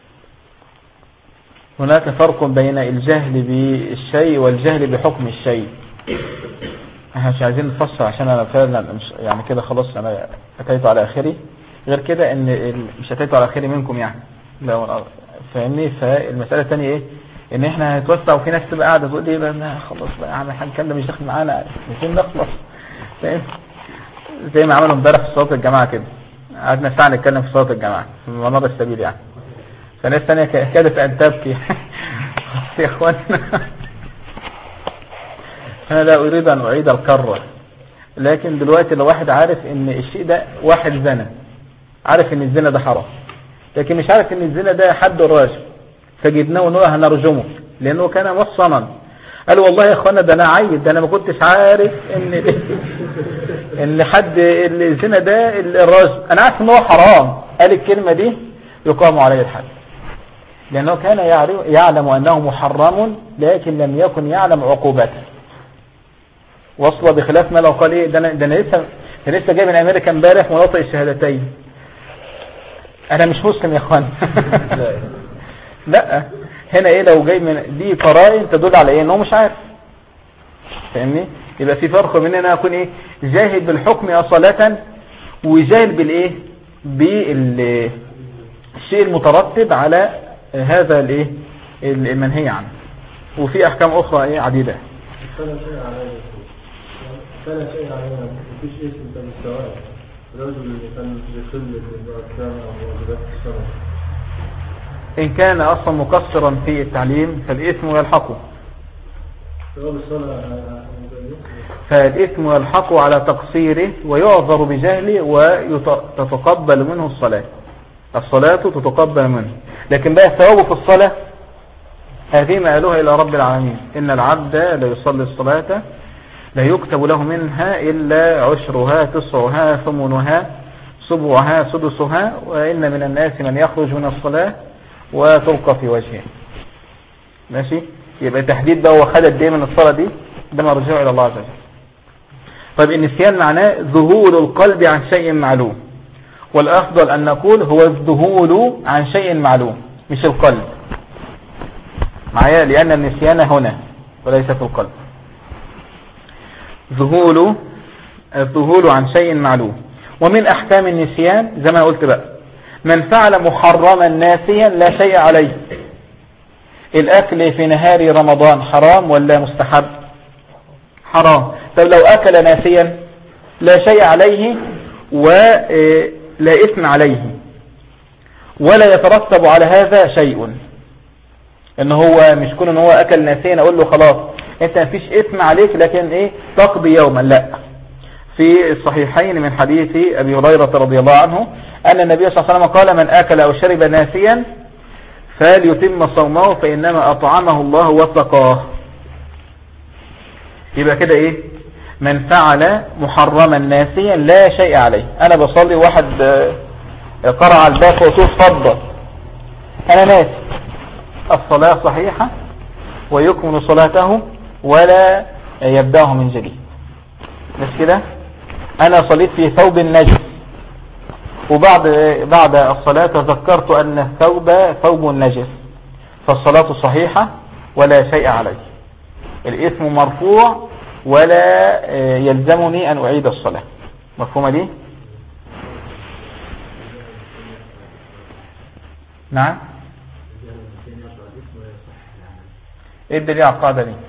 هناك فرق بين الجهل بالشيء والجهل بحكم الشيء. احنا مش عايزين نفصل عشان انا فعلا يعني كده خلاص انا اتيت على اخري، غير كده ان مش اتيت على اخري منكم يعني لا فاهمني. فالمسألة الثانية ايه؟ ان احنا هنتوسع وفي ناس تبقى قاعدة تقول لي بقى خلاص بقى يعني هنتكلم مش داخل معانا عايزين نخلص، فاهم؟ زي ما عملوا امبارح في صلاة الجماعة كده، قعدنا ساعة نتكلم في صلاة الجماعة في منار السبيل يعني، فناس ثانية كادت ان تبكي يا اخوانا. انا لا اريد ان اعيد الكرة، لكن دلوقتي لو واحد عارف ان الشيء ده واحد زنا، عارف ان الزنا ده حرام، لكن مش عارف ان الزنا ده حد الراجل، فجبناه ونقول هنرجمه لانه كان محصنا، قال والله يا اخوانا ده انا عيد، ده انا ما كنتش عارف ان حد الزنا ده الراجل، انا عارف ان هو حرام، قال الكلمة دي يقام عليه الحد، لانه كان يعلم انه محرم لكن لم يكن يعلم عقوبته. وصل بخلاف ما لو قال ده انا لسه جاي من امريكا امبارح ونطق الشهادتين، انا مش مسلم يا اخوان. لا هنا لو جاي من دي قرائن تدل على انه مش عارف، فاهمني؟ يبقى في فرق بين ان انا اكون جاهل بالحكم اصالة وجاهل بالشيء المترتب على هذا المنهي عنه، وفي احكام اخرى عديدة. كان شيء علينا مفيش اسم من السواء الرجل اللي كان بيخل الأركان أو واجبات الصلاة، إن كان أصلا مقصرا في التعليم فالإثم يلحقه، فالإثم يلحقه على تقصيره ويعذر بجهله وتتقبل منه الصلاة تتقبل منه. لكن بقى ثوابه في الصلاة هذه مآلها إلى رب العالمين. إن العبد لا يصلي الصلاة لا يكتب له منها إلا عشرها تسعها ثمنها سبعها سدسها وإن من الناس من يخرج من الصلاة وتلقى في وجهه. ماشي. يبقى تحديد ده هو خد ايه من الصلاة دي، ده مرجعه إلى الله عز وجل. طيب النسيان معناه ذهول القلب عن شيء معلوم، والأفضل أن نقول هو الذهول عن شيء معلوم مش القلب معايا، لأن النسيان هنا وليس في القلب. الذهول عن شيء معلوم. ومن أحكام النسيان زي ما قلت بقى من فعل محرما ناسيا لا شيء عليه. الأكل في نهار رمضان حرام ولا مستحب؟ حرام. طب لو أكل ناسيا لا شيء عليه ولا إثم عليه ولا يترتب على هذا شيء، إن هو مش كون إن هو أكل ناسيا أقول له خلاص أنت مفيش إثم عليك لكن تقضي يوما. لا، في الصحيحين من حديث أبي هريرة رضي الله عنه أن النبي صلى الله عليه وسلم قال من أكل أو شرب ناسيا فليتم صومه فإنما أطعمه الله وسقاه. يبقى كده من فعل محرما ناسيا لا شيء عليه. أنا بصلي واحد قرع الباب وقلت اتفضل، أنا ناسي، الصلاة صحيحة ويكمل صلاته ولا يبدأه من جديد. مش كده؟ أنا صليت في ثوب نجس وبعد الصلاة تذكرت أن الثوب ثوب نجس، فالصلاة صحيحة ولا شيء عليه، الإثم مرفوع ولا يلزمني أن أعيد الصلاة. مفهومة دي؟ نعم. ايه الدليل على القاعدة دي؟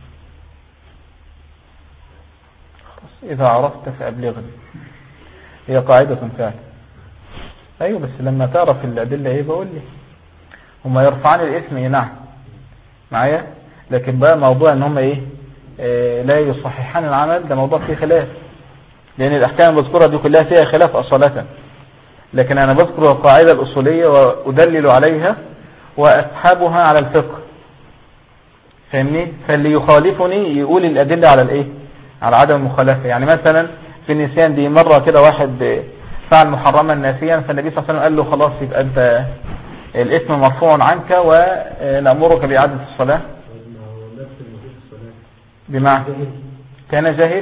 إذا عرفت فأبلغني، هي قاعدة فعلا. أيوة بس لما تعرف الأدلة بقول لي هم يرفعان الاسم نعم معايا، لكن بقى موضوع ان هم لا يصححان العمل ده موضوع فيه خلاف، لأن الأحكام المذكورة دي كلها فيها خلاف أصالة، لكن أنا بذكر القاعدة الأصولية وأدلل عليها وأسحبها على الفقه. فاهمني؟ فاللي يخالفني يقول الأدلة على على عدم المخالفة. يعني مثلا في النسيان دي مرة كده واحد فعل محرما ناسيا، فالنبي صلى الله عليه وسلم قال له خلاص يبقى أنت الاسم مرفوع عنك ونأمرك بإعادة الصلاة. بمعنى كان جاهل،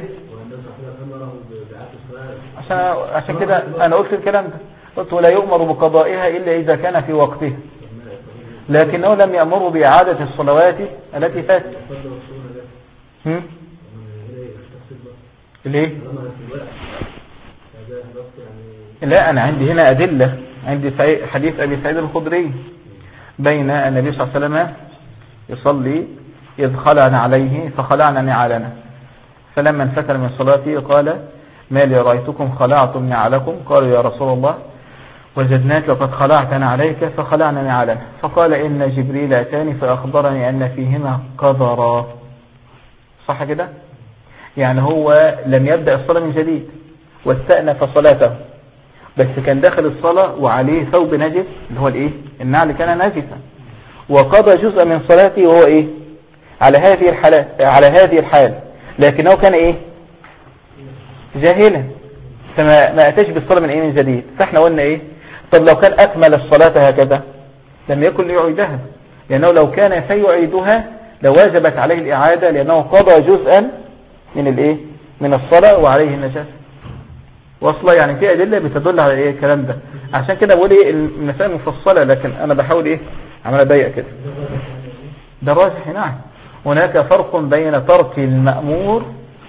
عشان كده أنا قلت الكلام ده، قلت ولا يؤمر بقضائها إلا إذا كان في وقتها، لكنه لم يأمره بإعادة الصلوات التي فاتت. ليه؟ لا، أنا عندي هنا أدلة، عندي حديث أبي سعيد الخدري بين النبي صلى الله عليه وسلم يصلي إذ خلعنا عليه فخلعنا نعالنا، فلما انفتل من صلاته قال ما لي رأيتكم خلعتم نعالكم؟ قالوا يا رسول الله وجدناك قد خلعتنا عليك فخلعنا نعالنا، فقال إن جبريل أتاني فأخبرني أن فيهما قذرا. صح كده؟ يعني هو لم يبدأ الصلاة من جديد واستأنف صلاته، بس كان داخل الصلاة وعليه ثوب نجس اللي هو النعل كان نجسا، وقضى جزء من صلاته وهو على هذه الحال، لكنه كان جاهلا، فما أتاش بالصلاة من جديد. فاحنا قلنا طب لو كان أكمل الصلاة هكذا لم يكن ليعيدها، لأنه لو كان سيعيدها لواجبت عليه الإعادة، لأنه قضى جزءا من الصلاة وعليه النجاسة. واصلا يعني في أدلة بتدل على الكلام ده، عشان كده بقول المسائل مفصلة، لكن أنا بحاول عمال أضيق كده. ده راجح. نعم، هناك فرق بين ترك المأمور،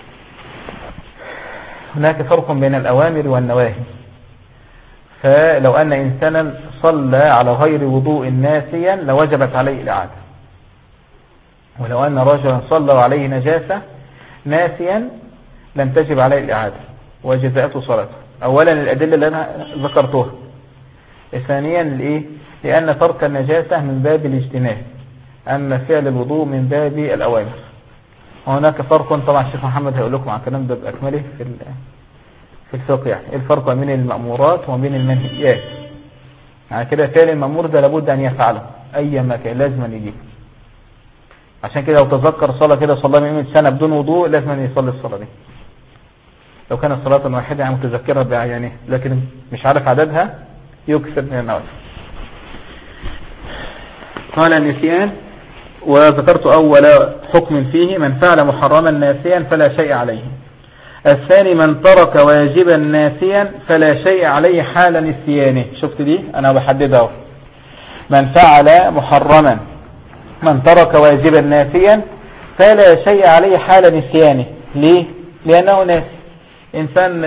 هناك فرق بين الأوامر والنواهي. فلو أن إنسانا صلى على غير وضوء ناسيا لوجبت عليه الإعادة، ولو أن رجلا صلى عليه نجاسة ناسيا لم تجب عليه الإعادة وجزاءته صلاته. أولا الأدلة اللي أنا ذكرتها، ثانيا لأن ترك النجاسة من باب الاجتناب، أما فعل الوضوء من باب الأوامر. وهناك فرق، طبعا الشيخ محمد هيقول لكم عن الكلام ده بأكمله في الفقه، يعني الفرق بين المأمورات وبين المنهيات. يعني كده فعل المأمور ده لابد أن يفعله أيما كان، لازم يجيب. عشان كده لو تذكر صلاة كده صلى من 100 سنة بدون وضوء لازم أن يصلي الصلاة دي، لو كانت صلاة واحدة يعني متذكرها بعينه، لكن مش عارف عددها يكثر من النوافل. قال النسيان، وذكرت أول حكم فيه من فعل محرما ناسيا فلا شيء عليه. الثاني من ترك واجبا ناسيا فلا شيء عليه حال نسيانه. شفت دي أنا بحددها، من فعل محرما، من ترك واجبا ناسيا فلا شيء عليه حال نسيانه. ليه؟ لأنه ناسي. إنسان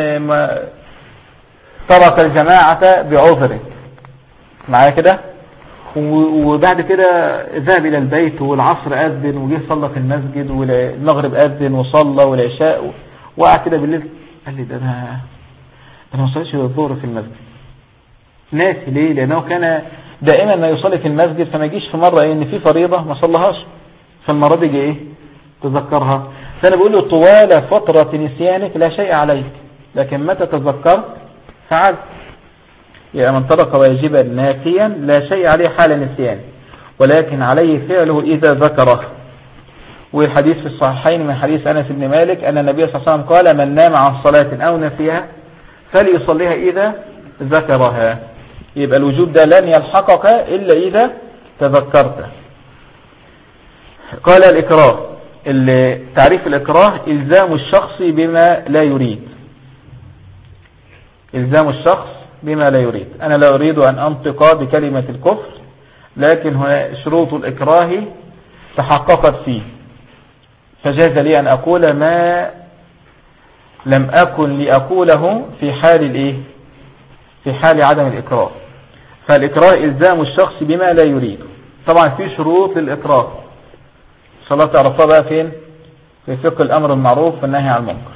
ترك الجماعة بعذر معايا كده، وبعد كده ذهب إلى البيت والعصر أذن وجه صلى في المسجد والمغرب أذن وصلى والعشاء وقع كده بالليل، قال لي ده أنا ما صليتش الظهر في المسجد. ناسي. ليه؟ لأنه كان دائما ما يصلي في المسجد، فما يجيش في مرة إن في فريضة ما صلىهاش، فالمرة دي جه تذكرها. فأنا بقول له طوال فترة نسيانك لا شيء عليك، لكن متى تذكرت فعل. يعني من ترك واجبا ناسيا لا شيء عليه حال نسيان، ولكن عليه فعله إذا ذكره. والحديث في الصحيحين من حديث أنس بن مالك أن النبي صلى الله عليه وسلم قال من نام عن صلاة أو نسيها فليصليها إذا ذكرها. يبقى الوجوب ده لن يلحقك إلا إذا تذكرت. قال الإكراه، تعريف الإكراه إلزام الشخص بما لا يريد. إلزام الشخص بما لا يريد. أنا لا أريد أن أنطق بكلمة الكفر، لكن هنا شروط الإكراه تحققت فيه، فجاز لي أن أقول ما لم أكن لأقوله في حال في حال عدم الإكراه. فالإكراه إلزام الشخص بما لا يريد. طبعا في شروط للإكراه، صلاة تعرفها بقى فين؟ في فقه الأمر المعروف والنهي عن المنكر.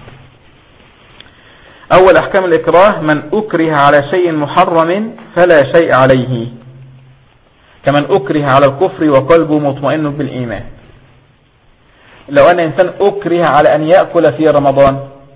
أول أحكام الإكراه: من أكره على شيء محرم فلا شيء عليه، كمن أكره على الكفر وقلبه مطمئن بالإيمان. لو أن إنسان أكره على أن يأكل في رمضان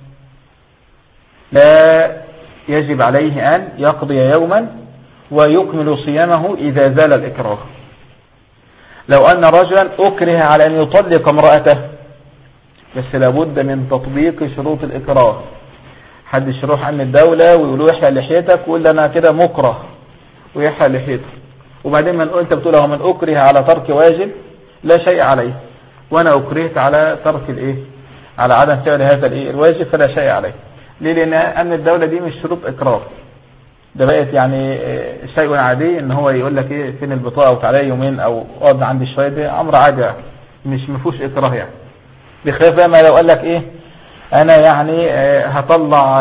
لا يجب عليه أن يقضي يوما ويكمل صيامه إذا زال الإكراه. لو أن رجلا أكره على أن يطلق امرأته، بس لابد من تطبيق شروط الإكراه. حد يروح عن الدولة ويقولوا يحلق لحيتك ويقول أنا كده مكره ويحلق لحيته، وبعدين أنت بتقول له من أكره على ترك واجب لا شيء عليه، وأنا أكرهت على ترك على عدم فعل هذا الواجب فلا شيء عليه. ليه؟ لأن أمن الدولة دي مش شروط إكراه، ده بقت يعني شيء عادي ان هو يقول لك فين البطاقه وتعالى يومين او اقعد عندي شويه، ده امر عادي يعني مش مفيهوش اكراه يعني. بخلاف بقى ما لو قال لك انا يعني هطلع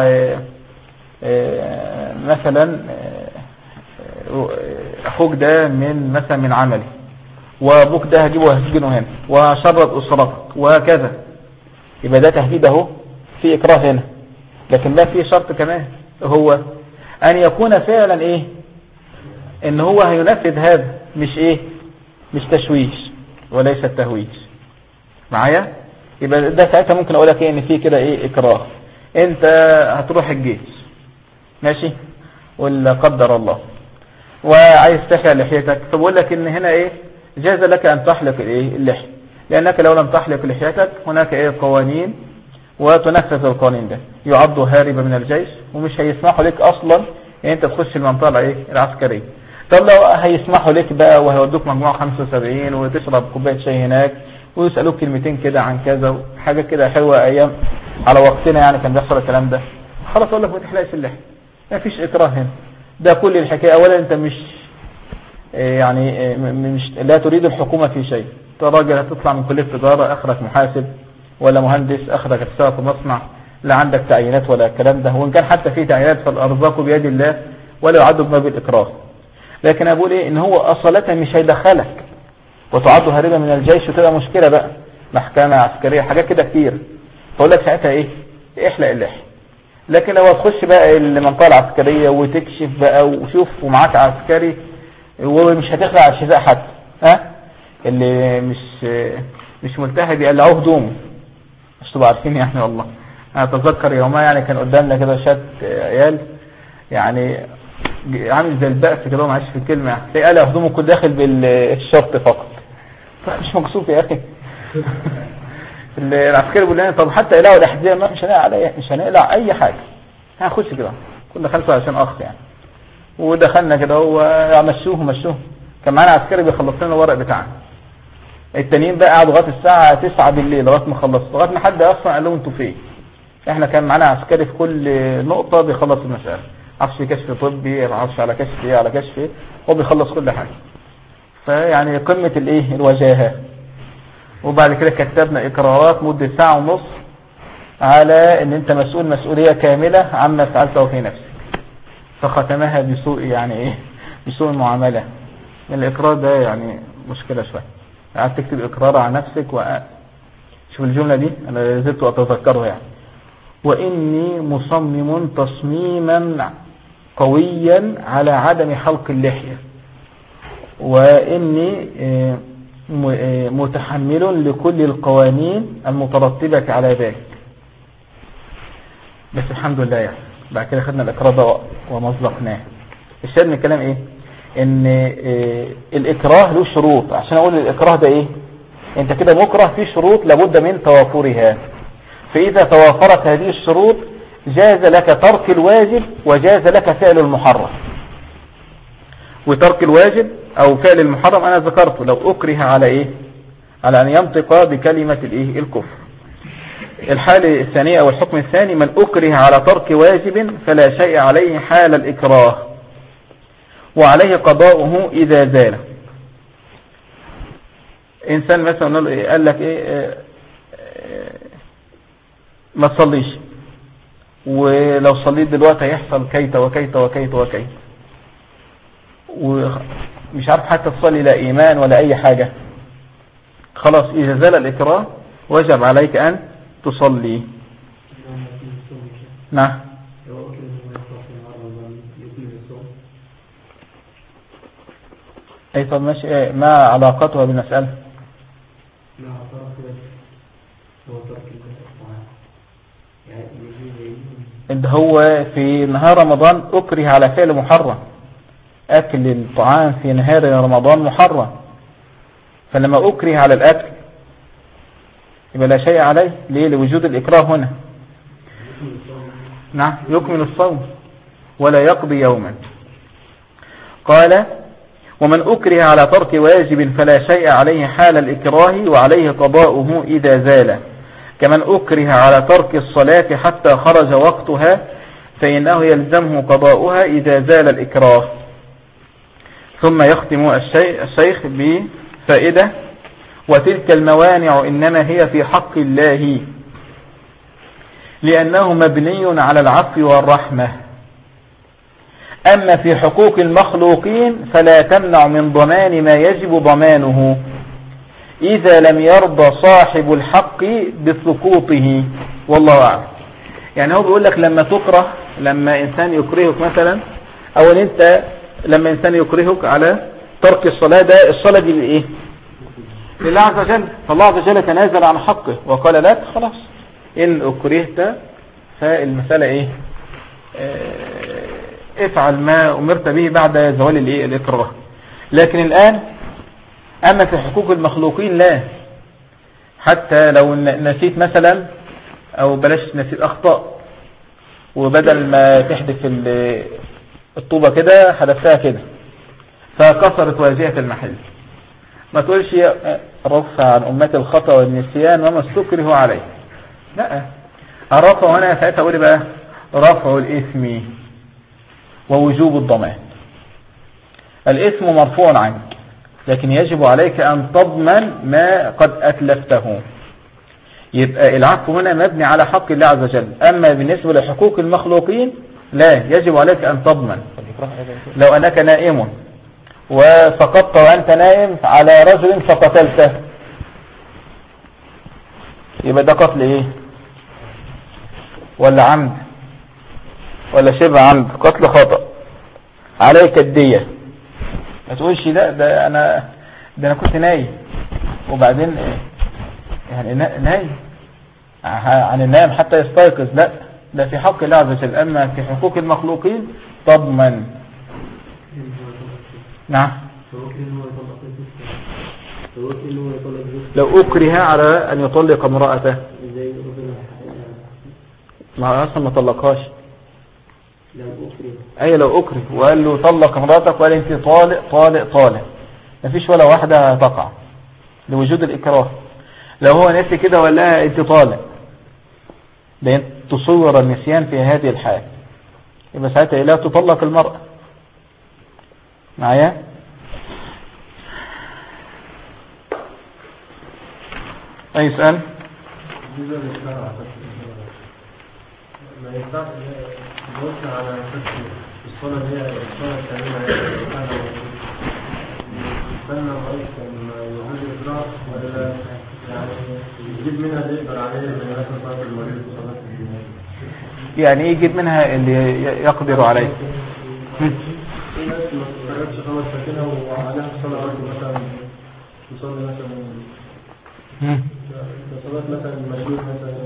مثلا اخوك ده مثلا من عملي، وابوك ده هجيبه وهسجنه هنا وهشرد اسرتك وهكذا، يبقى ده تهديد اهو، في اكراه هنا. لكن بقى في شرط كمان، هو أن يكون فعلا إن هو هينفذ هذا، مش تشويش وليس التهويش معايا. يبقى ده ساعتها ممكن أقول لك إن في كده إكراه. أنت هتروح الجيش ماشي ولا قدر الله وعايز تحلق لحيتك، فبقول لك إن هنا جاز لك أن تحلق اللحية، لأنك لو لم تحلق لحيتك هناك قوانين وتنفذ القانون ده، يعد هاربا من الجيش ومش هيسمحوا لك اصلا ان انت تخش المنطقه العسكريه. طب لو هيسمحوا لك بقى وهيودوك مجموعه 75 وتشرب كوبايه شاي هناك ويسالوك كلمتين كده عن كذا حاجه كده حلوه، ايام على وقتنا يعني كان بيحصل الكلام ده، خلاص اقول لك ما تحلقش اللحيه، ما فيش اكراه هنا. ده كل الحكايه. اولا انت مش لا تريد الحكومه في شيء، انت راجل هتطلع من كليه تجاره اخرك محاسب ولا مهندس، اخرك هتشتغل في مصنع، لا عندك تعيينات ولا الكلام ده، وان كان حتى في تعيينات فالارزاق بيد الله ولا يعد باب الاكراه. لكن اقول ان هو اصالة مش هيدخلك وتعد هاربا من الجيش وتبقى مشكله بقى، محكمه عسكريه حاجات كده كتير، فاقول لك ساعتها احلق اللحيه. لكن لو هتخش بقى المنطقه العسكريه وتكشف بقى وشوف ومعاك عسكري ومش هتخلع الحذاء حتى، اللي مش ملتهب يقلعوه هدومه، مش تبقوا عارفين يعني. والله انا اتذكر يومها يعني كان قدامنا كده شات عيال يعني عامل زي البأس كده، معلش في الكلمه، تلاقي قلع هدومه كله داخل بالشورت فقط، مش مكسوف يا اخي. العسكري بيقول لنا طب حتى يقلعوا الاحذيه مش هنقلع اي حاجه، هنخش كده كنا 25 اخ يعني، ودخلنا كده مشوه. كان معانا عسكري بيخلص لنا الورق بتاعنا. التانيين بقى قعدوا لغايه الساعه 9 بالليل لغايه ما خلصوا، لغايه ما حد اصلا قال لهم انتوا فين. احنا كان معانا عسكري في كل نقطه بيخلص المساله، عفش كشف طبي، عفش على كشف ايه على كشف ايه، هو بيخلص كل حاجه. فيعني قمه الايه الوجاهه. وبعد كده كتبنا اقرارات مده ساعه ونص على ان انت مسؤول مسؤوليه كامله عما فعلته في نفسك. فختمها بسوء يعني ايه، بسوء المعامله. الاقرار ده يعني مشكله شويه، قاعد تكتب اقرار على نفسك شوف الجمله دي انا زلت اتذكرها يعني. واني مصمم تصميما قويا على عدم حلق اللحيه، واني متحمل لكل القوانين المترتبه على ذلك. بس الحمد لله يعني بعد كده خدنا الاقرار ده ومصدقناه. الشاهد من الكلام ايه؟ ان الاكراه له شروط. عشان اقول الاكراه ده ايه، انت كده مكره في شروط لابد من توافرها. فاذا توافرت هذه الشروط جاز لك ترك الواجب وجاز لك فعل المحرم. وترك الواجب او فعل المحرم انا ذكرته لو اكره على ايه، على ان ينطق بكلمة الايه الكفر. الحالة الثانية او الحكم الثاني من اكره على ترك واجب فلا شيء عليه حال الاكراه وعليه قضاؤه اذا زال. انسان مثلا قال لك ايه ما تصليش، ولو صليت دلوقتي هيحصل كيت وكيت وكيت وكيت، ومش عارف حتى تصلي لا ايمان ولا اي حاجة. خلاص اذا زال الاكراه وجب عليك ان تصلي. نعم. اي طب ماشي، ما علاقتها بالمسألة؟ ان هو في نهار رمضان اكره على فعل محرم، اكل الطعام في نهار رمضان محرم، فلما اكره على الاكل يبقى لا شيء عليه. ليه؟ لوجود الاكراه هنا. نعم يكمل الصوم ولا يقضي يوما. قال ومن أكره على ترك واجب فلا شيء عليه حال الإكراه وعليه قضاؤه إذا زال، كمن أكره على ترك الصلاة حتى خرج وقتها فإنه يلزمه قضاؤها إذا زال الإكراه. ثم يختم الشيخ بفائدة: وتلك الموانع إنما هي في حق الله لأنه مبني على العفو والرحمة، أما في حقوق المخلوقين فلا تمنع من ضمان ما يجب ضمانه إذا لم يرضى صاحب الحق بسقوطه، والله أعلم. يعني هو بيقول لك لما تكره، لما إنسان يكرهك مثلا، أو أن أنت لما إنسان يكرهك على ترك الصلاة، ده الصلاة دي لإيه؟ لله عز وجل، فالله عز وجل تنازل عن حقه وقال لك خلاص إن أكرهت فالمسألة إيه؟ افعل ما أمرت به بعد زوال الإكراه. لكن الآن أما في حقوق المخلوقين لا، حتى لو نسيت مثلا، أو بلاش نسيت أخطاء، وبدل ما تحدث الطوبة كده حدثتها كده فكسرت واجهة المحل، ما تقولش رفع عن أمتي الخطأ والنسيان وما استكره عليه. لا، الرفع هنا ساعتها أقول بقى رفع الإثم ووجوب الضمان. الإثم مرفوع عنك، لكن يجب عليك أن تضمن ما قد أتلفته. يبقى العفو هنا مبني على حق الله عز وجل. أما بالنسبة لحقوق المخلوقين لا، يجب عليك أن تضمن. لو أنك نائم وسقطت وأنت نائم على رجل فقتلته، يبقى ده قتل إيه؟ ولا عمد ولا شبه عمد؟ قتل خطأ، عليك الدية. ما تقولش لا ده انا كنت نايم وبعدين يعني نايم عن النائم حتى يستيقظ، لا، ده في حق الله عز وجل. اما في حقوق المخلوقين تضمن. نعم. لو أكره على أن يطلق امرأته ما أصلا ما طلقهاش. أي لو أكره وقال له طلق امرأتك وقال أنت طالق طالق طالق مفيش ولا واحدة تقع لوجود الإكراه. لو هو نسي كده وقال لها أنت طالق لأن تصور النسيان في هذه الحال يبقى ساعتها لا تطلق المرأة. معايا؟ أي سؤال؟ ما ينفعش نوصل على أساس الصلاة هي الصلاة الكاملة استنى لغاية لما يوجد إدراك ولا يعني يجيب منها اللي يقدر عليه من مثلا صلاة المريض وصلاة الجنازة. يعني إيه يجيب منها اللي يقدر عليه؟ في ناس ما تقدرش خلاص ساكنة وعليها الصلاة برضه مثلا تصلي مثلا صلاة مثلا المشهور مثلا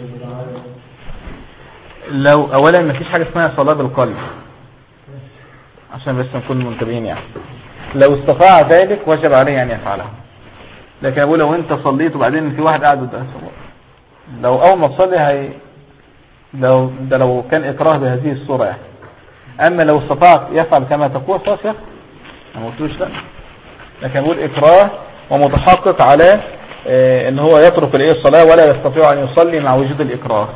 لو اولا ما فيش حاجة اسمها صلاة بالقلب عشان بس نكون منتبهين يعني. لو استطاع ذلك وجب عليه ان يفعله. لكن اقول لو انت صليت وبعدين في واحد قاعد قدام لو اول ما تصلي لو كان اكراه بهذه الصورة يعني. اما لو استطاع يفعل كما تقول خلاص يفعل ما قلتوش لا. لكن اقول اكراه ومتحقق على ان هو يترك الصلاة ولا يستطيع ان يصلي مع وجود الاكراه.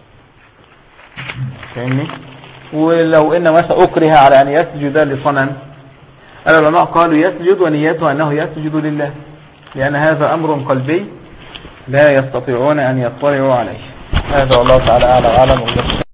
فاهمني؟ ولو ان مثلا اكره على ان يسجد لصنم العلماء قالوا يسجد ونيته انه يسجد لله لان هذا امر قلبي لا يستطيعون ان يطلعوا عليه. هذا الله تعالى اعلم.